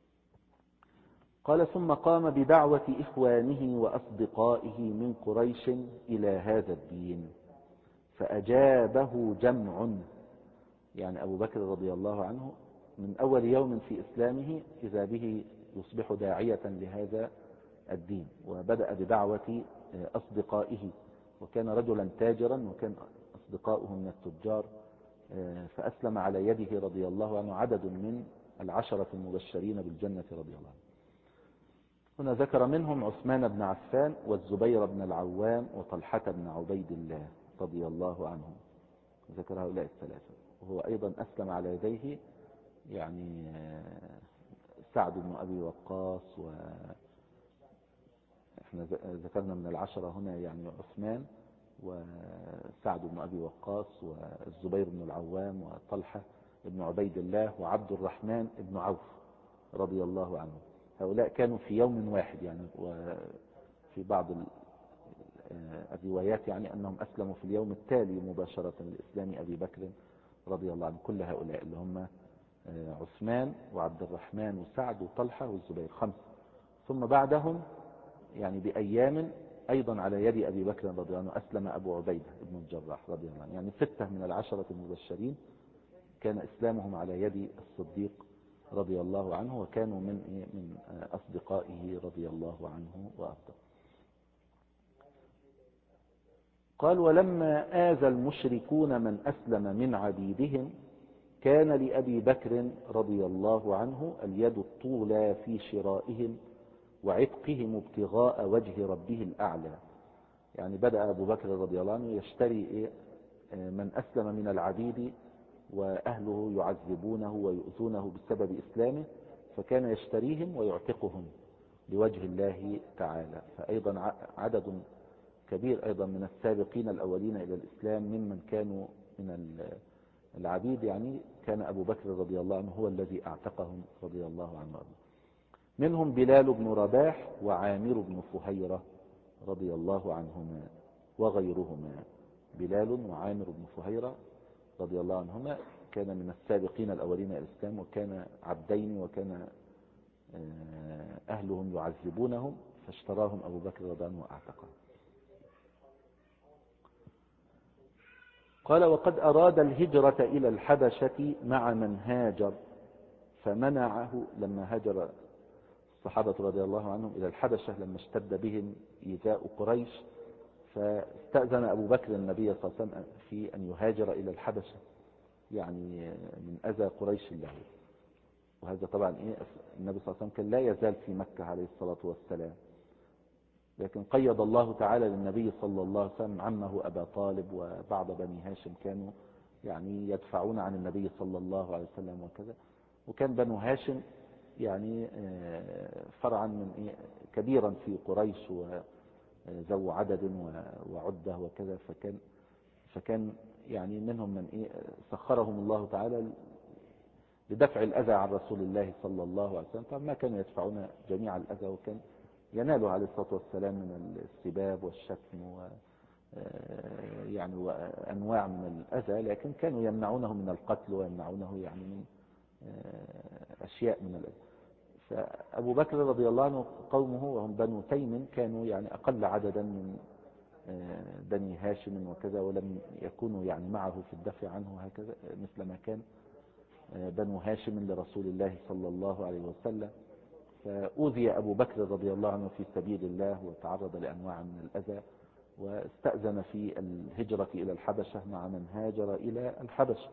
قال ثم قام بدعوة إخوانه وأصدقائه من قريش إلى هذا الدين، فأجابه جمع. يعني أبو بكر رضي الله عنه من أول يوم في إسلامه إذا به يصبح داعية لهذا الدين، وبدأ بدعوة أصدقائه، وكان رجلا تاجرا وكان أصدقاؤه من التجار، فأسلم على يده رضي الله عنه عدد من العشرة المبشرين بالجنة رضي الله عنه. هنا ذكر منهم عثمان بن عفان والزبير بن العوام وطلحة بن عبيد الله رضي الله عنهم، ذكر هؤلاء الثلاثة. وهو أيضا أسلم على يديه يعني سعد بن أبي وقاص، احنا ذكرنا من العشرة هنا يعني عثمان وسعد بن أبي وقاص والزبير بن العوام وطلحة بن عبيد الله وعبد الرحمن بن عوف رضي الله عنه. هؤلاء كانوا في يوم واحد يعني، وفي بعض الروايات يعني أنهم أسلموا في اليوم التالي مباشرة لإسلام أبي بكر رضي الله عنه. كل هؤلاء اللي هم عثمان وعبد الرحمن وسعد وطلحة والزبير 5. ثم بعدهم يعني بأيام أيضا على يد أبي بكر رضي الله عنه أسلم أبو عبيدة بن الجراح رضي الله عنه. يعني 6 من العشرة المبشرين كان إسلامهم على يد الصديق رضي الله عنه، وكانوا من أصدقائه رضي الله عنه وأرضاه. قال: ولما آذى المشركون من أسلم من عبيدهم كان لأبي بكر رضي الله عنه اليد الطولى في شرائهم وعتقهم ابتغاء وجه ربه الأعلى. يعني بدأ أبو بكر رضي الله عنه يشتري من أسلم من العبيد وأهله يعذبونه ويؤذونه بسبب إسلامه، فكان يشتريهم ويعتقهم لوجه الله تعالى. فأيضا عدد كبير أيضا من السابقين الأولين إلى الإسلام ممن كانوا من العبيد يعني كان أبو بكر رضي الله عنه هو الذي أعتقهم رضي الله عنه. منهم بلال بن رباح وعامر بن فهيرة رضي الله عنهما وغيرهما. بلال وعامر بن فهيرة رضي الله عنهما كان من السابقين الأولين إلى الإسلام، وكان عبدين وكان أهلهم يعذبونهم، فاشتراهم أبو بكر رضي الله عنه وأعتقهم. قال: وقد أراد الهجرة إلى الحبشة مع من هاجر فمنعه. لما هاجر الصحابة رضي الله عنهم إلى الحبشة لما اشتد بهم إيذاء قريش، فاستأذن أبو بكر النبي صلى الله عليه وسلم في أن يهاجر إلى الحبشة يعني من أذى قريش له. وهذا طبعا النبي صلى الله عليه وسلم كان لا يزال في مكة عليه الصلاة والسلام، لكن قيض الله تعالى للنبي صلى الله عليه وسلم عمه أبا طالب وبعض بني هاشم كانوا يعني يدفعون عن النبي صلى الله عليه وسلم وكذا. وكان بنو هاشم يعني فرعا من كبيرا في قريش وذو عدد وعدة وكذا، فكان يعني منهم من سخرهم الله تعالى لدفع الأذى عن رسول الله صلى الله عليه وسلم. فما كانوا يدفعون جميع الأذى، وكان ينالوا عليه الصلاة والسلام من السباب والشتم يعني وأنواع من الأذى، لكن كانوا يمنعونه من القتل ويمنعونه يعني من أشياء من الأذى. فأبو بكر رضي الله عنه قومه وهم بنو تيم كانوا يعني أقل عددا من بني هاشم وكذا، ولم يكونوا يعني معه في الدفع عنه هكذا مثل ما كان بنو هاشم لرسول الله صلى الله عليه وسلم. فأوذي أبو بكر رضي الله عنه في سبيل الله وتعرض لأنواع من الأذى، واستأذن في الهجرة إلى الحبشة مع من هاجر إلى الحبشة.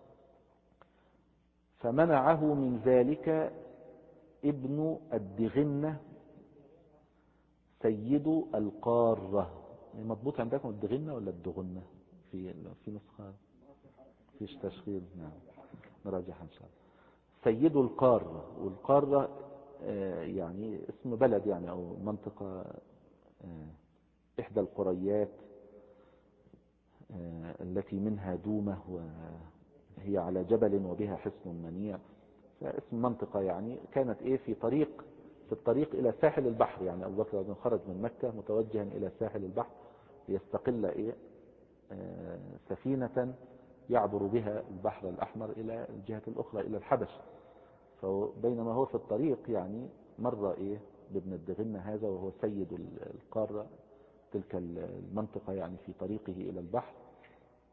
فمنعه من ذلك ابن الدغنة سيد القارة. مضبوط عندكم الدغنة ولا الدغنة؟ في نسخة فيش تشغيل. نعم نراجعها إن شاء الله. سيد القارة، والقارة يعني اسم بلد يعني أو منطقة، إحدى القريات التي منها دومة وهي على جبل وبها حصن منيع. فاسم منطقة يعني كانت في الطريق إلى ساحل البحر. يعني أبو بكر خرج من مكة متوجها إلى ساحل البحر ليستقل سفينة يعبر بها البحر الأحمر إلى الجهة الأخرى إلى الحبشة. فبينما هو في الطريق يعني مر بابن الدغنة هذا وهو سيد القارة تلك المنطقة يعني في طريقه إلى البحر،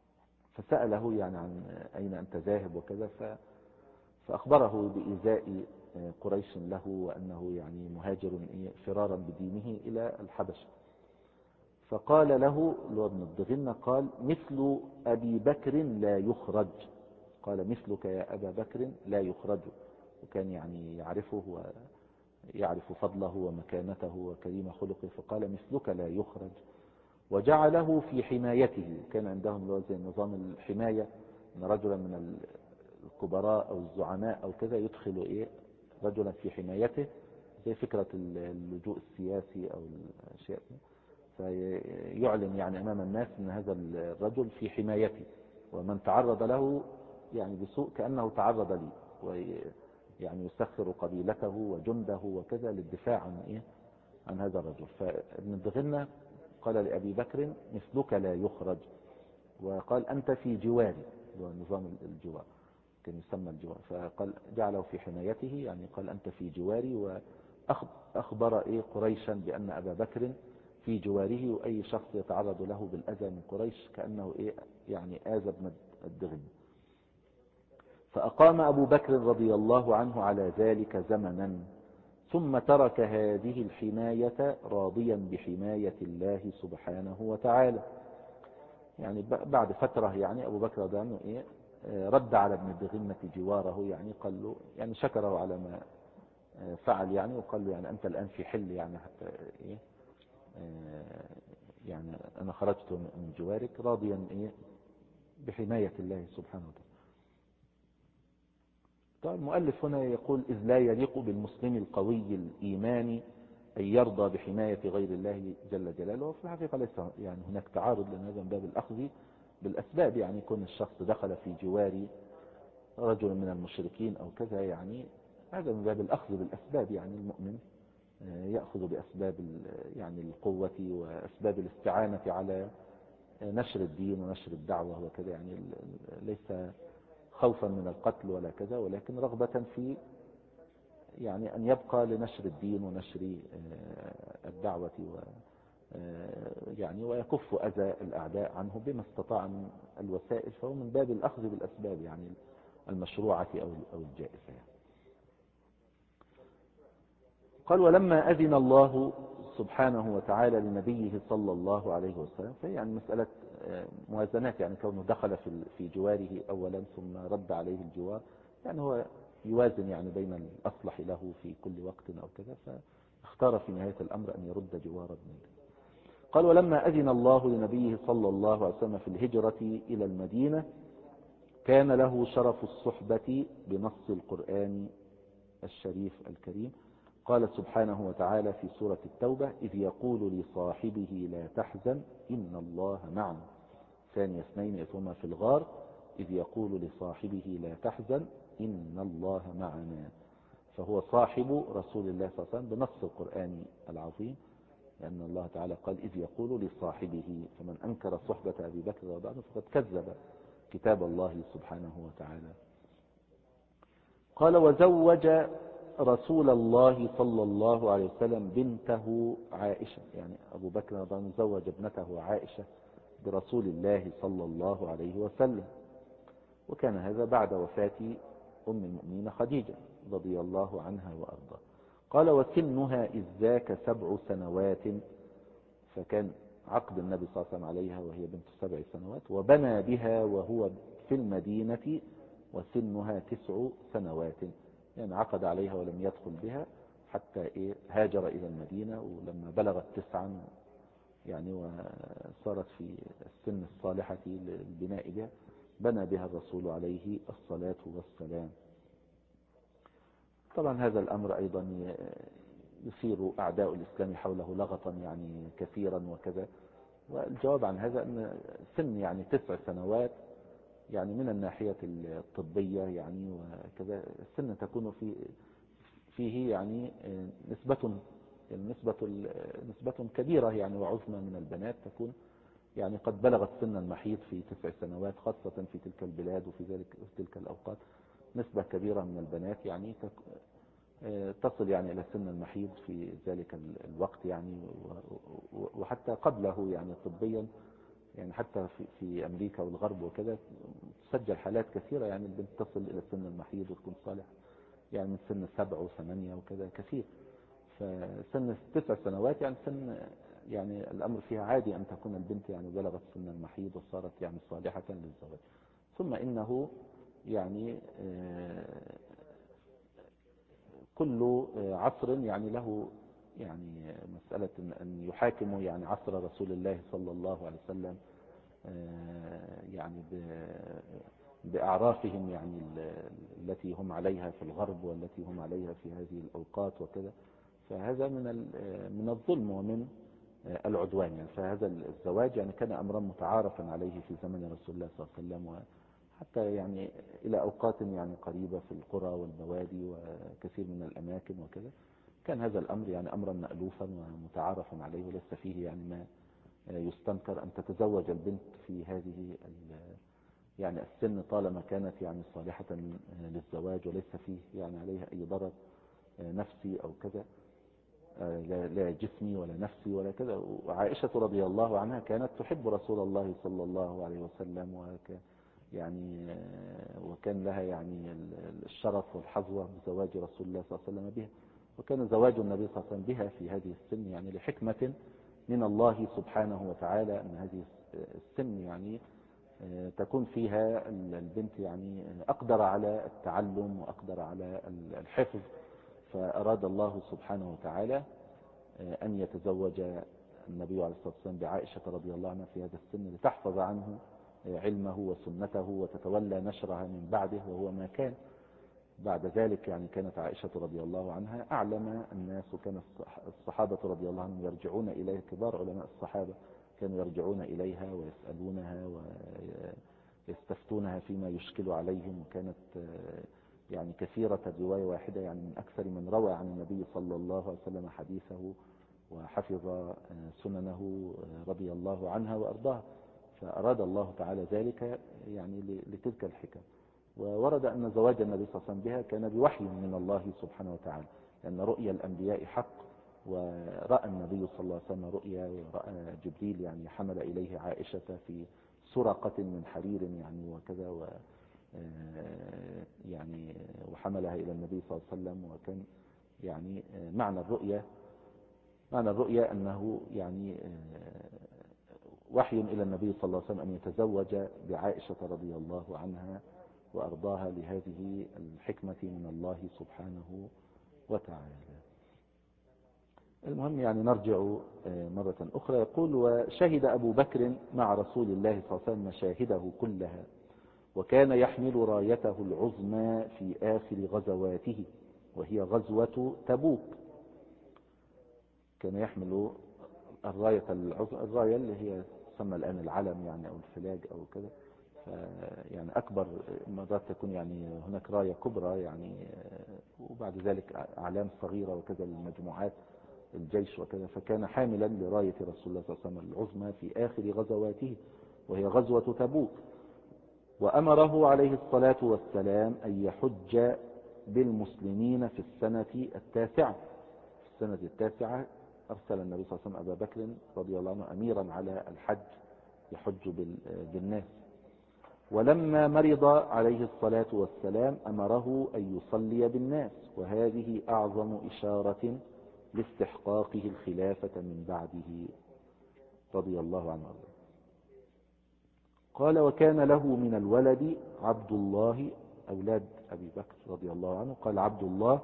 فسأله يعني عن أين أنت ذاهب وكذا، فأخبره بإيذاء قريش له، وأنه يعني مهاجر فرارا بدينه إلى الحبشة. فقال له ابن الضغنة قال: مثل أبي بكر لا يخرج. قال: مثلك يا أبا بكر لا يخرج. وكان يعني يعرفه ويعرف فضله ومكانته وكريم خلقه، فقال: مثلك لا يخرج. وجعله في حمايته. كان عندهم زي نظام الحماية، أن رجلا من الكبراء أو الزعماء أو كذا يدخل رجلا في حمايته، زي فكرة اللجوء السياسي أو الأشياء، فيعلن يعني أمام الناس أن هذا الرجل في حمايته، ومن تعرض له يعني بسوء كأنه تعرض لي، ويعني يسخر قبيلته وجنده وكذا للدفاع عن هذا الرجل. فابن الضغنة قال لأبي بكر: مثلك لا يخرج. وقال: أنت في جواري، نظام الجوار كان يسمى الجوار. فقال جعله في حمايته، يعني قال: أنت في جواري. وأخبر قريشا بأن أبا بكر في جواره، وأي شخص يتعرض له بالأذى من قريش كأنه يعني آذى ابن الضغنة. فأقام أبو بكر رضي الله عنه على ذلك زمنا، ثم ترك هذه الحماية راضيا بحماية الله سبحانه وتعالى. يعني بعد فترة يعني أبو بكر رضي الله عنه رد على ابن الضغنة جواره، يعني قال له، يعني شكره على ما فعل يعني، وقال له يعني أنت الآن في حل، يعني حتى يعني أنا خرجت من جوارك راضيا بحماية الله سبحانه وتعالى. طيب المؤلف هنا يقول: إذ لا يليق بالمسلم القوي الإيمان أن يرضى بحماية غير الله جل جلاله. وفي الحقيقة ليس يعني هناك تعارض، لأن هذا من باب الأخذ بالأسباب. يعني يكون الشخص دخل في جوار رجل من المشركين أو كذا، يعني هذا من باب الأخذ بالأسباب. يعني المؤمن يأخذ بأسباب يعني القوة وأسباب الاستعانة على نشر الدين ونشر الدعوة وكذا، يعني ليس خوفا من القتل ولا كذا، ولكن رغبة في يعني أن يبقى لنشر الدين ونشر الدعوة يعني ويكف أذى الأعداء عنه بما استطاع من الوسائل. فهو من باب الأخذ بالأسباب، يعني المشروعة أو الجائزة يعني. قال: ولما أذن الله سبحانه وتعالى لنبيه صلى الله عليه وسلم، فهي يعني مسألة موازنات، يعني كونه دخل في جواره أولا ثم رد عليه الجوار، يعني هو يوازن يعني بين الأصلح له في كل وقت أو كذا، فاختار في نهاية الأمر أن يرد جوار ابنه. قال: ولما أذن الله لنبيه صلى الله عليه وسلم في الهجرة إلى المدينة، كان له شرف الصحبة بنص القرآن الشريف الكريم. قال سبحانه وتعالى في سورة التوبة: إذ يقول لصاحبه لا تحزن إن الله معنا، ثاني اثنين إذ هما في الغار، إذ يقول لصاحبه لا تحزن إن الله معنا. فهو صاحب رسول الله صلى الله عليه وسلم بنص القرآن العظيم، لأن الله تعالى قال: إذ يقول لصاحبه. فمن أنكر صحبة أبي بكر رضي الله عنه فقد كذب كتاب الله سبحانه وتعالى. قال: وزوج رسول الله صلى الله عليه وسلم بنته عائشة، يعني أبو بكر رضي الله عنه زوج ابنته عائشة برسول الله صلى الله عليه وسلم، وكان هذا بعد وفاة أم المؤمنين خديجة رضي الله عنها وأرضاها. قال: وسنها إذ ذاك 7 سنوات، فكان عقد النبي صلى الله عليه وسلم عليها وهي بنت 7 سنوات، وبنى بها وهو في المدينة وسنها 9 سنوات، يعني عقد عليها ولم يدخل بها حتى هاجر إلى المدينة، ولما بلغت 9 يعني وصارت في السن الصالحة للبناء بها بنى بها الرسول عليه الصلاة والسلام. طبعا هذا الأمر أيضا يثير أعداء الإسلام حوله لغطا يعني كثيرا وكذا، والجواب عن هذا أن سن يعني 9 سنوات يعني من الناحية الطبية يعني وكذا السن تكون فيه يعني نسبة كبيرة يعني وعظمى من البنات تكون يعني قد بلغت سن المحيض في 9 سنوات، خاصة في تلك البلاد وفي تلك الأوقات نسبة كبيرة من البنات يعني تصل يعني إلى سن المحيض في ذلك الوقت يعني، وحتى قبله يعني طبيا يعني حتى في أمريكا والغرب وكذا تسجل حالات كثيرة، يعني البنت تصل إلى سن المحيض وتكون صالحة، يعني من سن 7 و8 وكذا كثير. فسن 9 سنوات يعني سن يعني الأمر فيها عادي أن تكون البنت يعني بلغت سن المحيض وصارت يعني صالحة للزواج. ثم إنه يعني كل عصر يعني له يعني مسألة أن يحاكموا يعني عصر رسول الله صلى الله عليه وسلم يعني بأعرافهم يعني التي هم عليها في الغرب والتي هم عليها في هذه الأوقات وكذا. فهذا من الظلم ومن العدوان يعني. فهذا الزواج يعني كان أمرا متعارفا عليه في زمن رسول الله صلى الله عليه وسلم، وحتى يعني إلى أوقات يعني قريبة في القرى والبوادي وكثير من الأماكن وكذا كان هذا الأمر يعني أمرا مألوفا ومتعارفا عليه، وليس فيه يعني ما يستنكر أن تتزوج البنت في هذه يعني السن طالما كانت يعني صالحة للزواج، وليس فيه يعني عليها أي ضرر نفسي أو كذا، لا جسمي ولا نفسي ولا كذا. وعائشة رضي الله عنها كانت تحب رسول الله صلى الله عليه وسلم، يعني وكان لها يعني الشرف والحظوة بزواج رسول الله صلى الله عليه وسلم بها. وكان زواج النبي صلى الله عليه وسلم بها في هذه السن يعني لحكمة من الله سبحانه وتعالى، أن هذه السن يعني تكون فيها البنت يعني أقدر على التعلم وأقدر على الحفظ. فأراد الله سبحانه وتعالى أن يتزوج النبي عليه الصلاة والسلام بعائشة رضي الله عنها في هذا السن لتحفظ عنه علمه وسنته وتتولى نشرها من بعده، وهو ما كان بعد ذلك. يعني كانت عائشة رضي الله عنها أعلم الناس، وكان الصحابة رضي الله عنهم يرجعون إليها، كبار علماء الصحابة كانوا يرجعون إليها ويسألونها ويستفتونها فيما يشكل عليهم. وكانت يعني كثيرة الرواية واحدة، يعني من أكثر من روى عن النبي صلى الله عليه وسلم حديثه وحفظ سننه رضي الله عنها وأرضاها. فأراد الله تعالى ذلك يعني لتلك الحكم. وورد أن زواج النبي صلى الله عليه وسلم بها كان بوحي من الله سبحانه وتعالى، لأن رؤيا الأنبياء حق. ورأى النبي صلى الله عليه وسلم رؤيا، ورأى جبريل يعني حمل إليه عائشة في سرقة من حرير يعني وكذا، يعني وحملها إلى النبي صلى الله عليه وسلم. وكان يعني معنى الرؤيا أنه يعني وحي إلى النبي صلى الله عليه وسلم أن يتزوج بعائشة رضي الله عنها وأرضاها لهذه الحكمة من الله سبحانه وتعالى. المهم يعني نرجع مرة أخرى. يقول: وشهد أبو بكر مع رسول الله صلى الله عليه وسلم مشاهده كلها، وكان يحمل رايته العظمى في آخر غزواته، وهي غزوة تبوك. كان يحمل الراية اللي هي تسمى الآن العلم يعني أو الفلاج أو كذا. يعني أكبر مرات تكون يعني هناك راية كبرى يعني، وبعد ذلك أعلام صغيرة وكذا للمجموعات الجيش وكذا. فكان حاملا لراية رسول الله صلى الله عليه وسلم العظمى في آخر غزواته، وهي غزوة تبوك. وأمره عليه الصلاة والسلام أن يحج بالمسلمين في السنة التاسعة. في السنة التاسعة أرسل النبي صلى الله عليه وسلم أبا بكر رضي الله عنه أميرا على الحج يحج بالناس. ولما مرض عليه الصلاة والسلام أمره أن يصلي بالناس، وهذه أعظم إشارة لاستحقاقه الخلافة من بعده رضي الله عنه. قال: وكان له من الولد عبد الله، أولاد أبي بكر رضي الله عنه. قال: عبد الله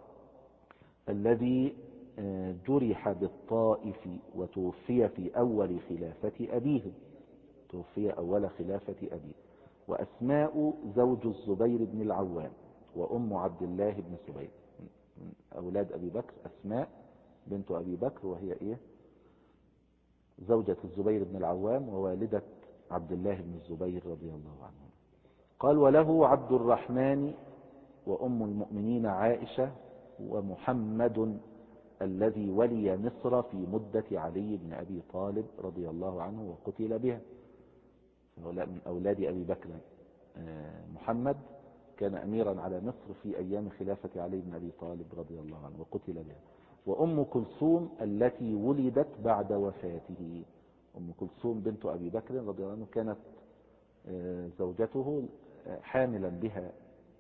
الذي جرح بالطائف وتوفي في أول خلافة أبيه، توفي أول خلافة أبيه. وأسماء زوج الزبير بن العوام، وأم عبد الله بن الزبير. من أولاد أبي بكر أسماء بنت أبي بكر، وهي زوجة الزبير بن العوام ووالدة عبد الله بن الزبير رضي الله عنه. قال: وله عبد الرحمن وأم المؤمنين عائشة، ومحمد الذي ولي مصر في مدة علي بن أبي طالب رضي الله عنه وقتل بها. من أولاد أبي بكر محمد كان أميرا على مصر في أيام خلافة علي بن أبي طالب رضي الله عنه وقتل بها. وأم كلثوم التي ولدت بعد وفاته. أم كلثوم بنت أبي بكر رضي الله عنه كانت زوجته حاملا بها،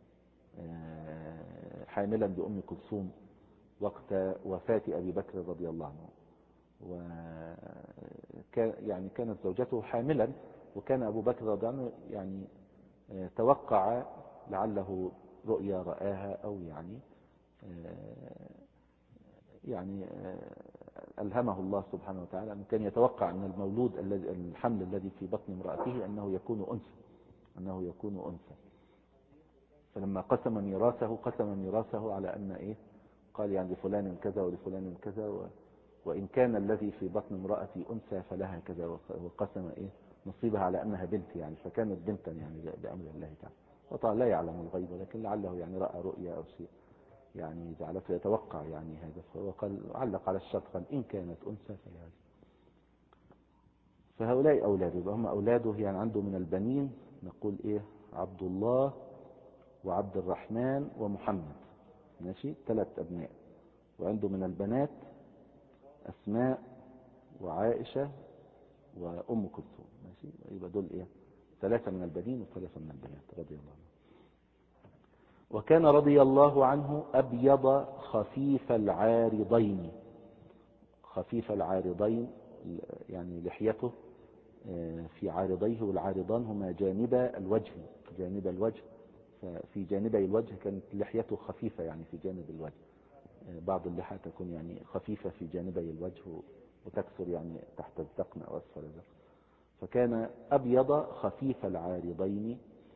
حاملا بأم كلثوم وقت وفاة أبي بكر رضي الله عنه. يعني كانت زوجته حاملا، وكان أبو بكر رضي الله عنه يعني توقع لعله رؤيا رآها، أو يعني ألهمه الله سبحانه وتعالى أنه كان يتوقع أن المولود الحمل الذي في بطن امرأته أنه يكون أنثى. فلما قسم ميراثه على أن قال يعني لفلان كذا ولفلان كذا، وإن كان الذي في بطن امرأتي أنثى فلها كذا، وقسم نصيبها على أنها بنت، يعني فكانت بنتا يعني بأمر الله تعالى. وطبعا لا يعلم الغيب، ولكن لعله يعني رأى رؤيا أو شيء يعني جعلته يتوقع يعني هذا، وقال علق على الشرط قال إن كانت أنثى فلها. فهؤلاء أولاده، هم أولاده يعني عنده من البنين نقول عبد الله وعبد الرحمن ومحمد، ماشي 3 أبناء. وعنده من البنات أسماء وعائشة وأم كلثوم، ماشي. يبقى دول 3 من البنين و3 من البنات رضي الله عنه. وكان رضي الله عنه أبيض خفيف العارضين. خفيف العارضين يعني لحيته في عارضيه، والعارضان هما جانب الوجه. ففي جانبي الوجه كانت لحيته خفيفة يعني في جانب الوجه. بعض اللحى تكون يعني خفيفة في جانبي الوجه وتكسر يعني تحت الذقن أو أسفل الذقن. فكان أبيض خفيف العارضين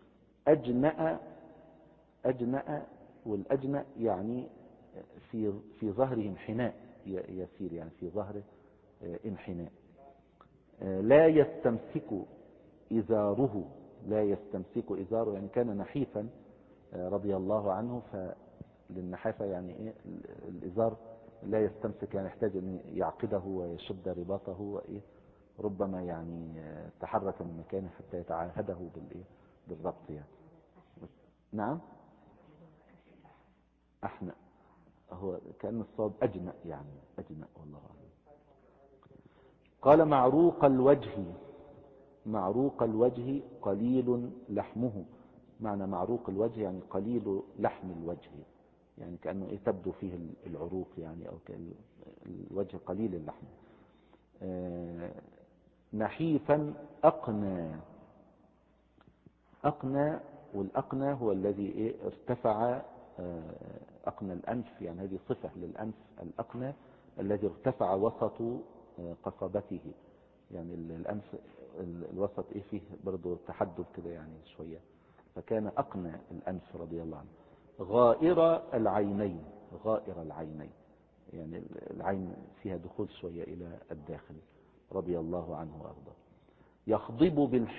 أجنأ، والأجنأ يعني في ظهره انحناء يسير، يعني في ظهره انحناء. لا يستمسك إزاره يعني كان نحيفا رضي الله عنه، فللنحافة يعني الإزار لا يستمسك، يعني يحتاج أن يعقده ويشد رباطه، ربما يعني تحرك من مكانه حتى يتعاهده بالربط يعني. نعم أحنأ، هو كأن الصواب أجنأ، يعني أجنأ والله أعلم. قال معروق الوجه قليل لحمه. معنى معروق الوجه يعني قليل لحم الوجه، يعني كأنه تبدو فيه العروق يعني، أو الوجه قليل اللحم. نحيفا أقنى، والأقنى هو الذي ارتفع، أقنى الأنف، يعني هذه صفة للأنف، الأقنى الذي ارتفع وسط قصبته، يعني الأنف الوسط فيه برضو تحدب كده يعني شوية، فكان أقنى الأنف رضي الله عنه. غائر العينين، يعني العين فيها دخول شوية إلى الداخل رضي الله عنه وأرضاه. يخضب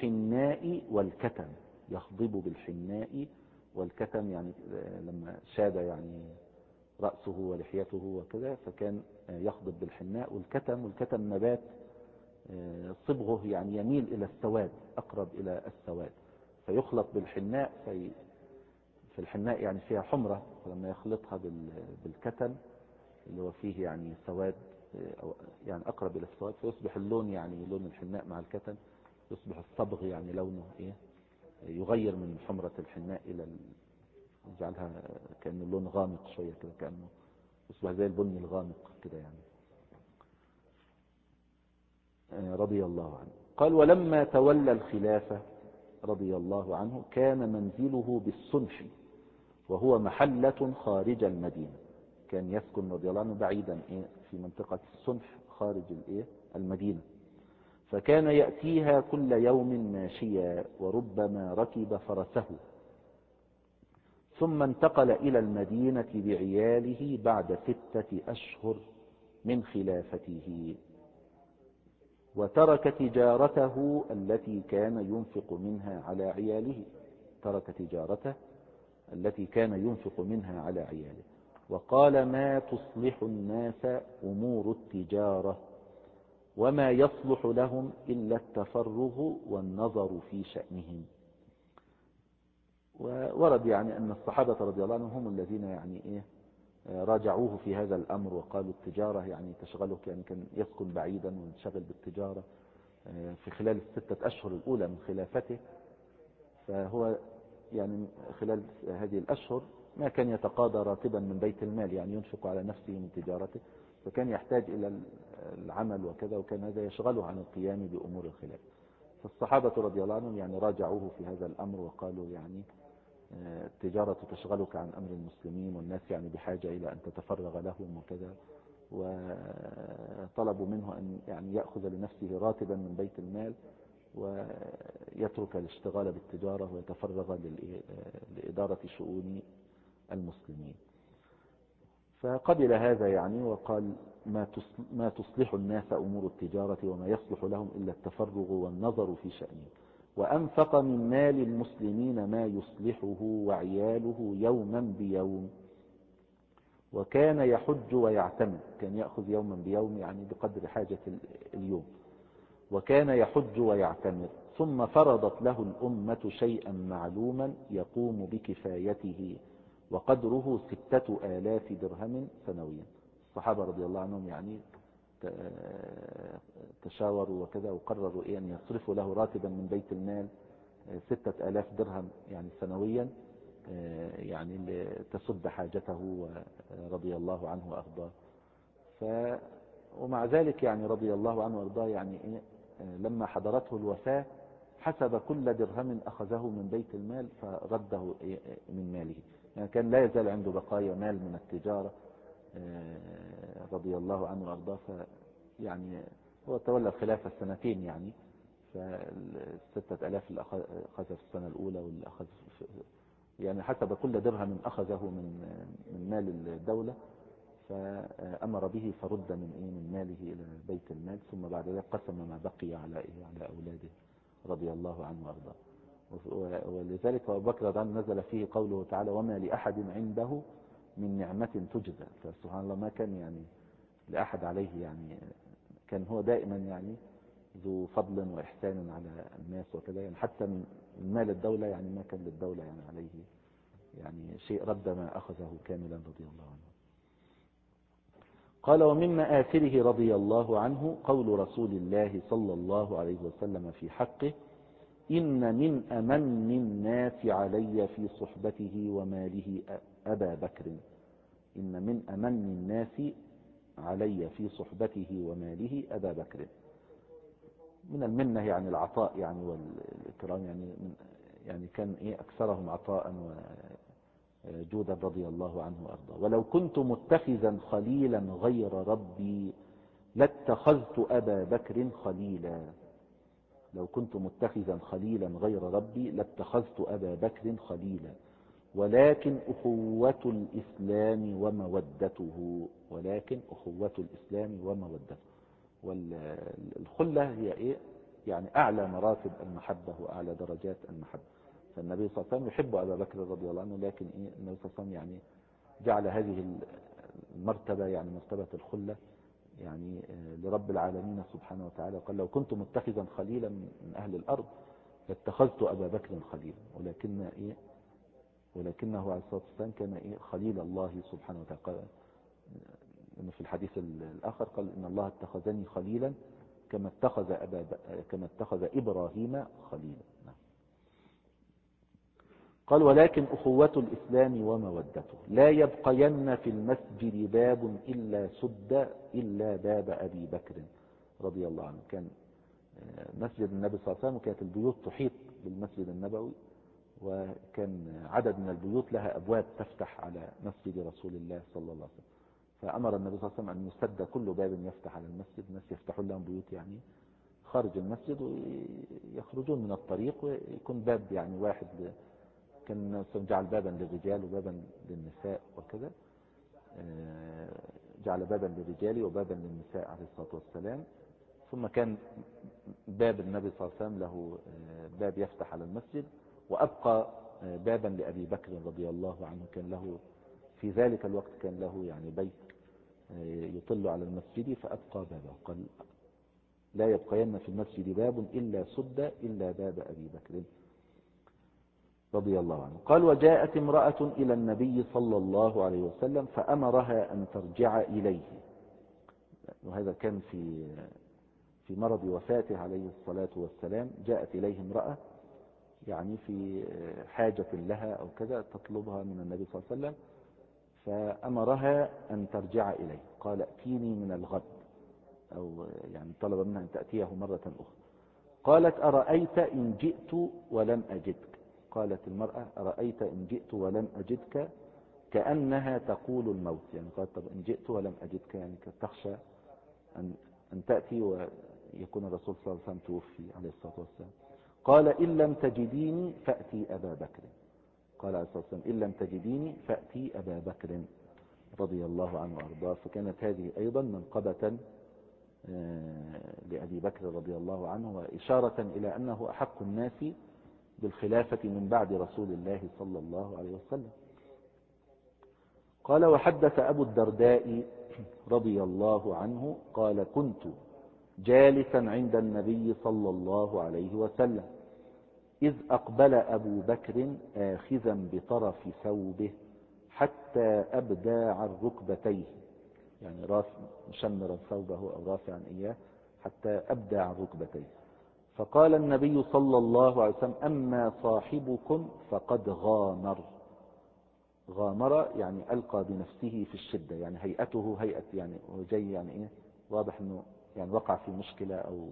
بالحناء والكتم، يعني لما شاد يعني رأسه ولحيته وكذا، فكان يخضب بالحناء والكتم نبات صبغه يعني يميل إلى السواد، أقرب إلى السواد، فيخلط بالحناء. في الحناء يعني فيها حمرة، فلما يخلطها بالكتم اللي هو فيه يعني سواد، أو يعني أقرب إلى السواد، فيصبح اللون يعني لون الحناء مع الكتم، يصبح الصبغ يعني لونه يغير من حمرة الحناء إلى يجعلها كأنه اللون غامق شوية كده، كأنه يصبح زي البني الغامق كده يعني. رضي الله عنه. قال ولما تولى الخلافة رضي الله عنه كان منزله بالصنح، وهو محلة خارج المدينة. كان يسكن رضي الله عنه بعيدا في منطقة الصنح خارج المدينة، فكان يأتيها كل يوم ماشيا، وربما ركب فرسه. ثم انتقل إلى المدينة بعياله بعد 6 أشهر من خلافته، وترك تجارته التي كان ينفق منها على عياله. وقال ما تصلح الناس أمور التجارة، وما يصلح لهم إلا التفرغ والنظر في شأنهم. وورد يعني أن الصحابة رضي الله عنهم هم الذين يعني راجعوه في هذا الأمر، وقالوا التجارة يعني تشغلك، يعني كان يسكن بعيدا وينشغل بالتجارة، في خلال الستة أشهر الأولى من خلافته. فهو يعني خلال هذه الأشهر ما كان يتقاضى راتبا من بيت المال، يعني ينفق على نفسه من تجارته، فكان يحتاج إلى العمل وكذا، وكان هذا يشغله عن القيام بأمور الخلاف. فالصحابة رضي الله عنهم يعني راجعوه في هذا الأمر وقالوا يعني التجارة تشغلك عن أمر المسلمين، والناس يعني بحاجة إلى أن تتفرغ لهم وكذا، وطلبوا منه أن يعني يأخذ لنفسه راتبا من بيت المال ويترك الاشتغال بالتجارة ويتفرغ لإدارة شؤون المسلمين. فقبل هذا يعني وقال ما تصلح الناس أمور التجارة وما يصلح لهم إلا التفرغ والنظر في شأنه، وأنفق من مال المسلمين ما يصلحه وعياله يوما بيوم، وكان يحج ويعتمر، كان يأخذ يوما بيوم يعني بقدر حاجة اليوم، وكان يحج ويعتمر، ثم فرضت له الأمة شيئا معلوما يقوم بكفايته وقدره 6000 درهم سنويا. الصحابة رضي الله عنهم يعني تشاوروا وكذا وقرروا أن يصرفوا له راتبا من بيت المال 6000 درهم يعني سنويا، يعني تسد حاجته رضي الله عنه وأرضاه. ومع ذلك يعني رضي الله عنه وأرضاه يعني لما حضرته الوفاة حسب كل درهم أخذه من بيت المال فرده من ماله، يعني كان لا يزال عنده بقايا مال من التجارة رضي الله عنه وأرضاه. يعني هو تولى الخلافة سنتين، يعني ف6000 اللي أخذ في السنة الأولى واللي أخذ يعني حسب كل درهم أخذه من مال الدولة فأمر به فرد من ماله إلى بيت المال، ثم بعد ذلك قسم ما بقي على أولاده رضي الله عنه وأرضاه. ولذلك أبو بكر رضي الله عنه نزل فيه قوله تعالى وما لأحد عنده من نعمة تجزى. فسبحان الله ما كان يعني لأحد عليه، يعني كان هو دائما يعني ذو فضل وإحسان على الناس وكذا، يعني حتى من مال الدولة يعني ما كان للدولة يعني عليه يعني شيء، رد ما أخذه كاملا رضي الله عنه. قال ومن مآثره رضي الله عنه قول رسول الله صلى الله عليه وسلم في حقه إن من أمن الناس علي في صحبته وماله أبا بكر. إن من أمن الناس علي في صحبته وماله أبا بكر. من المنة يعني العطاء يعني والإكرام، يعني كان أكثرهم عطاء وجودا رضي الله عنه وأرضاه. ولو كنت متخذا خليلا غير ربي لاتخذت أبا بكر خليلا. لو كنت متخذا خليلا غير ربي لاتخذت أبا بكر خليلا، ولكن أخوة الإسلام ومودته. ولكن أخوة الإسلام ومودته. والخلة هي يعني أعلى مراتب المحبة وأعلى درجات المحبة. فالنبي صلى الله عليه وسلم يحب أبا بكر رضي الله عنه، لكن النبي صلى الله عليه وسلم يعني جعل هذه المرتبة يعني مرتبة الخلة يعني لرب العالمين سبحانه وتعالى. قال لو كنت متخذا خليلا من أهل الأرض لاتخذت أبا بكر خليلا، ولكنه عليه الصلاة والسلام كان خليل الله سبحانه وتعالى. قال في الحديث الآخر قال إن الله اتخذني خليلا كما اتخذ إبراهيم خليلا. قال ولكن أخوة الإسلام ومودته لا يبقين في المسجد باب إلا سد إلا باب أبي بكر رضي الله عنه. كان مسجد النبي صلى الله عليه وسلم كانت البيوت تحيط بالمسجد النبوي، وكان عدد من البيوت لها أبواب تفتح على مسجد رسول الله صلى الله عليه وسلم. فأمر النبي صلى الله عليه وسلم أن يسد كل باب يفتح على المسجد. الناس يفتحون لهم بيوت يعني خارج المسجد ويخرجون من الطريق، ويكون باب يعني واحد. كان جعل بابا للرجال وبابا للنساء وكذا، جعل بابا للرجال وبابا للنساء عليه الصلاة والسلام. ثم كان باب النبي صلى الله عليه وسلم له باب يفتح على المسجد، وأبقى بابا لأبي بكر رضي الله عنه. كان له في ذلك الوقت كان له يعني بيت يطل على المسجد، فأبقى بابه. قال لا يبقين في المسجد باب إلا سد إلا باب أبي بكر رضي الله عنه. قال وجاءت امرأة إلى النبي صلى الله عليه وسلم فأمرها أن ترجع إليه. وهذا كان في مرض وفاته عليه الصلاة والسلام جاءت إليه امرأة يعني في حاجة لها أو كذا تطلبها من النبي صلى الله عليه وسلم، فأمرها أن ترجع إليه، قال ائتيني من الغد، أو يعني طلب منها أن تأتيه مرة أخرى. قالت أرأيت إن جئت ولم أجدك، قالت المرأة أرأيت إن جئت ولم أجدك، كأنها تقول الموت، يعني قالت طب إن جئت ولم أجدك يعني تخشى أن تأتي ويكون الرسول صلى الله عليه وسلم توفي عليه الصلاة والسلام. قال إن لم تجديني فأتي أبا بكر، قال عليه الصلاة والسلام إن لم تجديني فأتي أبا بكر رضي الله عنه وأرضاه. فكانت هذه أيضا منقبة لأبي بكر رضي الله عنه، وإشارة إلى أنه أحق الناس بالخلافة من بعد رسول الله صلى الله عليه وسلم. قال وحدث أبو الدرداء رضي الله عنه قال كنت جالسا عند النبي صلى الله عليه وسلم إذ أقبل أبو بكر آخذا بطرف ثوبه حتى أبدى عن ركبتيه، يعني مشمرا ثوبه أو رافعا إياه حتى أبدى عن ركبتيه. فقال النبي صلى الله عليه وسلم أما صاحبكم فقد غامر. غامر يعني ألقى بنفسه في الشدة، يعني هيئته هيئة يعني وجاي يعني إيه، واضح أنه يعني وقع في مشكلة أو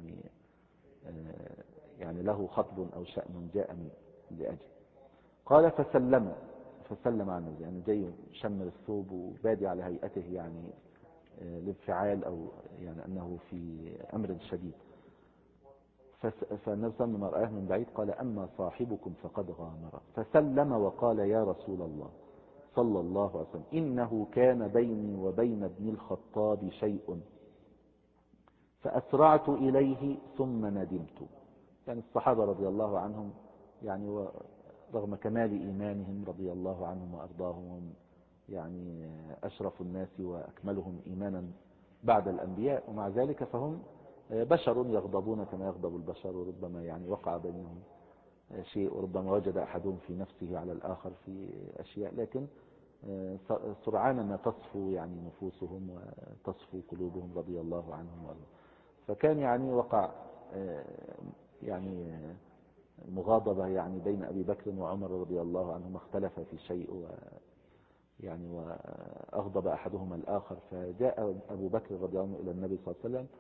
يعني له خطب أو شأن جاء من لأجل. قال فسلم عنه، يعني جاي شمر الثوب وبادي على هيئته يعني الانفعال أو يعني أنه في أمر شديد. فالنبي صلى الله عليه وسلم رآه من بعيد قال أما صاحبكم فقد غامر، فسلم وقال يا رسول الله صلى الله عليه وسلم إنه كان بيني وبين ابن الخطاب شيء فأسرعت إليه ثم ندمت. يعني الصحابة رضي الله عنهم يعني رغم كمال إيمانهم رضي الله عنهم وأرضاهم يعني أشرف الناس وأكملهم إيمانا بعد الأنبياء، ومع ذلك فهم بشر يغضبون كما يغضب البشر، وربما يعني وقع بينهم شيء، وربما وجد أحدهم في نفسه على الآخر في أشياء، لكن سرعان ما تصفو يعني نفوسهم وتصفو قلوبهم رضي الله عنهم وأرضاهم. فكان يعني وقع يعني مغاضبة يعني بين أبي بكر وعمر رضي الله عنهما، اختلف في شيء يعني وأغضب أحدهما الآخر. فجاء أبو بكر رضي الله عنه إلى النبي صلى الله عليه وسلم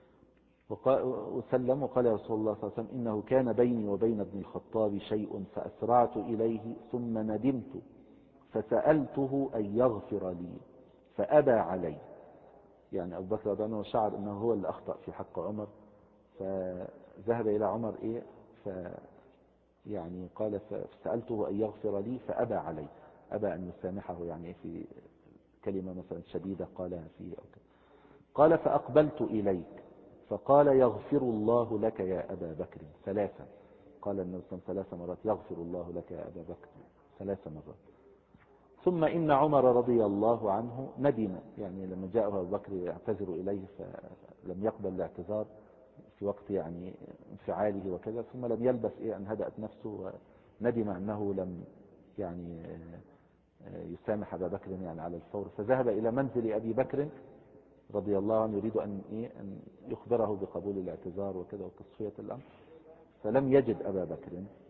وسلم وقال يا رسول الله صلى الله عليه وسلم إنه كان بيني وبين ابن الخطاب شيء فأسرعت إليه ثم ندمت فسألته أن يغفر لي فأبى علي. يعني أبو بكر رضي الله عنه شعر أنه هو اللي أخطأ في حق عمر، فذهب إلى عمر يعني قال فسألته أن يغفر لي فأبى علي، أبى أن يسامحه يعني في كلمة مثلا شديدة قالها فيه أو كده. قال فأقبلت إليك فقال يغفر الله لك يا أبا بكر ثلاثا. قال النبي صلى الله عليه وسلم 3 مرات يغفر الله لك يا أبا بكر 3 مرات. ثم إن عمر رضي الله عنه ندم، يعني لما جاء أبو بكر يعتذر إليه فلم يقبل الاعتذار في وقت يعني انفعاله وكذا، ثم لم يلبث أن هدأت نفسه وندم أنه لم يعني يسامح أبا بكر يعني على الفور، فذهب إلى منزل أبي بكر رضي الله عنه يريد أن يخبره بقبول الاعتذار وكذا وتصفية الأمر، فلم يجد أبا بكر،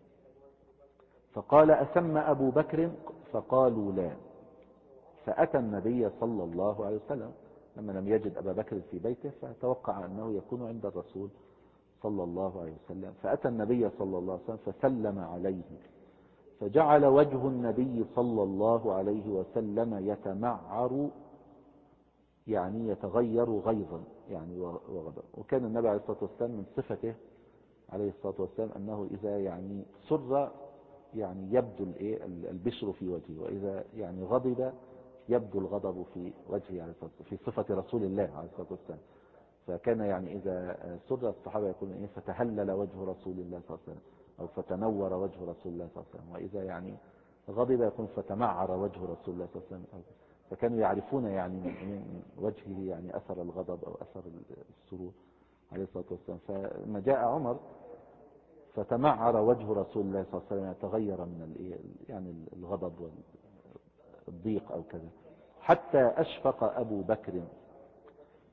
فقال أسمى أبو بكر؟ فقالوا لا. فأتى النبي صلى الله عليه وسلم لما لم يجد أبا بكر في بيته، فتوقع أنه يكون عند الرسول صلى الله عليه وسلم، فأتى النبي صلى الله عليه وسلم فسلم عليه، فجعل وجه النبي صلى الله عليه وسلم يتمعر يعني يتغير غيظا يعني وغضب. وكان النبي عليه الصلاة والسلام من صفته عليه الصلاة والسلام أنه إذا يعني سر يعني يبدو البشر في وجهه، وإذا يعني غضب يبدو الغضب في وجهه عليه الصلاة والسلام، في صفة رسول الله عليه الصلاة والسلام. فكان يعني إذا سر الصحابة يقولون فتهلل وجه رسول الله صلى الله عليه وسلم، أو فتنور وجه رسول الله صلى الله عليه وسلم. وإذا يعني غضب يكون فتمعر وجه رسول الله صلى الله عليه وسلم. فكانوا يعرفون يعني من وجهه يعني أثر الغضب أو أثر السرور عليه الصلاة والسلام. فلما جاء عمر فتمعر وجه رسول الله صلى الله عليه وسلم، يتغير من يعني الغضب والضيق أو كذا، حتى أشفق أبو بكر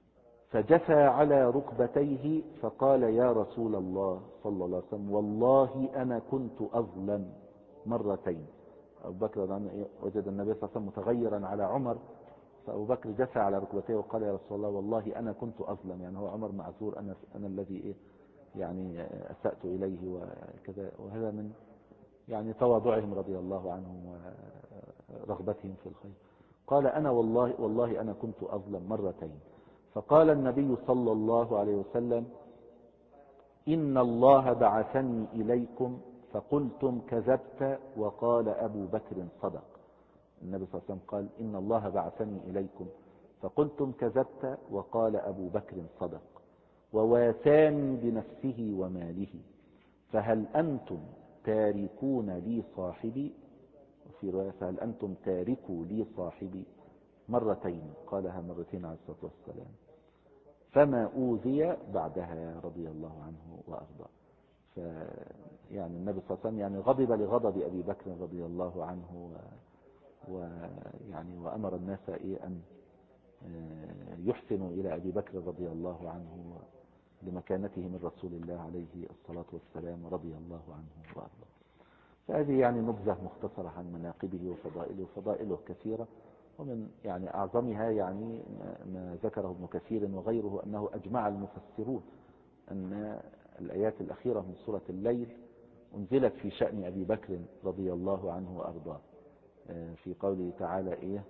فجثى على ركبتيه فقال يا رسول الله صلى الله عليه وسلم والله أنا كنت أظلم مرتين. أبو بكر وجد النبي صلى الله عليه وسلم متغيرا على عمر، فأبو بكر جثى على ركبتيه وقال يا رسول الله والله أنا كنت أظلم، يعني هو عمر معذور، أنا الذي يعني أسأت إليه وكذا. وهذا من يعني تواضعهم رضي الله عنهم ورغبتهم في الخير. قال أنا والله أنا كنت أظلم مرتين. فقال النبي صلى الله عليه وسلم إن الله بعثني إليكم فقلتم كذبت وقال أبو بكر صدق. النبي صلى الله عليه وسلم قال إن الله بعثني إليكم فقلتم كذبت وقال أبو بكر صدق وواساني بنفسه وماله، فهل أنتم تاركون لي صاحبي؟ وفي رواية فهل أنتم تاركوا لي صاحبي؟ مرتين، قالها مرتين عليه الصلاة والسلام. فما أوذي بعدها رضي الله عنه وأرضاه. يعني النبي صلى الله عليه وسلم يعني غضب لغضب أبي بكر رضي الله عنه ويعني وأمر الناس أن يحسنوا إلى أبي بكر رضي الله عنه لمكانته من رسول الله عليه الصلاة والسلام رضي الله عنه وأرضاه. فهذه يعني نبذة مختصرة عن مناقبه وفضائله، وفضائله كثيرة، ومن يعني أعظمها يعني ما ذكره ابن كثير وغيره أنه أجمع المفسرون أن الآيات الأخيرة من سورة الليل أنزلت في شأن أبي بكر رضي الله عنه وأرضاه، في قوله تعالى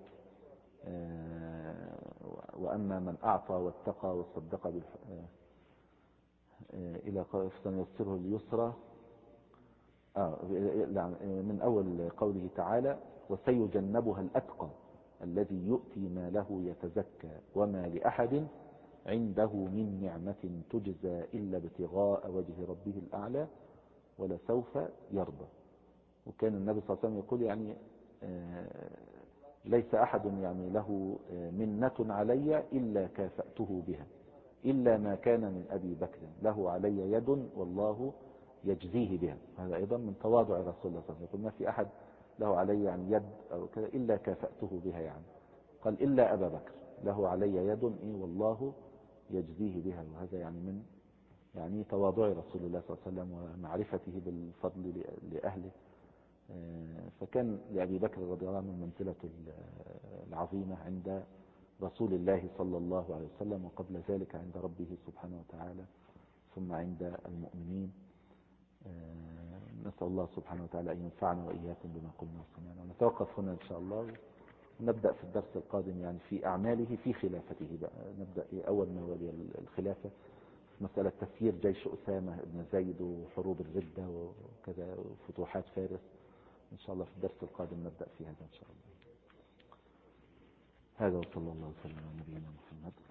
وأما من أعطى واتقى وصدق إلى سنيسره اليسرى، من أول قوله تعالى وسيجنبها الأتقى الذي يؤتي ماله يتزكى وما لأحد عنده من نعمة تجزى إلا ابتغاء وجه ربه الأعلى ولسوف يرضى. وكان النبي صلى الله عليه وسلم يقول يعني ليس أحد يعني له منة علي إلا كافأته بها إلا ما كان من أبي بكر له علي يد والله يجزيه بها. هذا أيضا من تواضع رسول الله صلى الله عليه وسلم، يقول ما في أحد له علي يعني يد أو كذا إلا كافأته بها، يعني قال إلا أبا بكر له علي يد والله يجزيه بها. وهذا يعني من يعني تواضع رسول الله صلى الله عليه وسلم ومعرفته بالفضل لأهله. فكان لأبي بكر رضي الله عنه المنزلة العظيمة عند رسول الله صلى الله عليه وسلم، وقبل ذلك عند ربه سبحانه وتعالى، ثم عند المؤمنين. نسأل الله سبحانه وتعالى أن ينفعنا وإياكم بما قلنا وسمعنا. ونتوقف هنا إن شاء الله، ونبدأ في الدرس القادم يعني في أعماله في خلافته بقى. نبدأ أول ما ولي الخلافة في مسألة تسيير جيش أسامة بن زيد وحروب الردة وكذا وفتوحات فارس. إن شاء الله في الدرس القادم نبدأ في هذا إن شاء الله. هذا وصلى الله وسلم على نبينا محمد.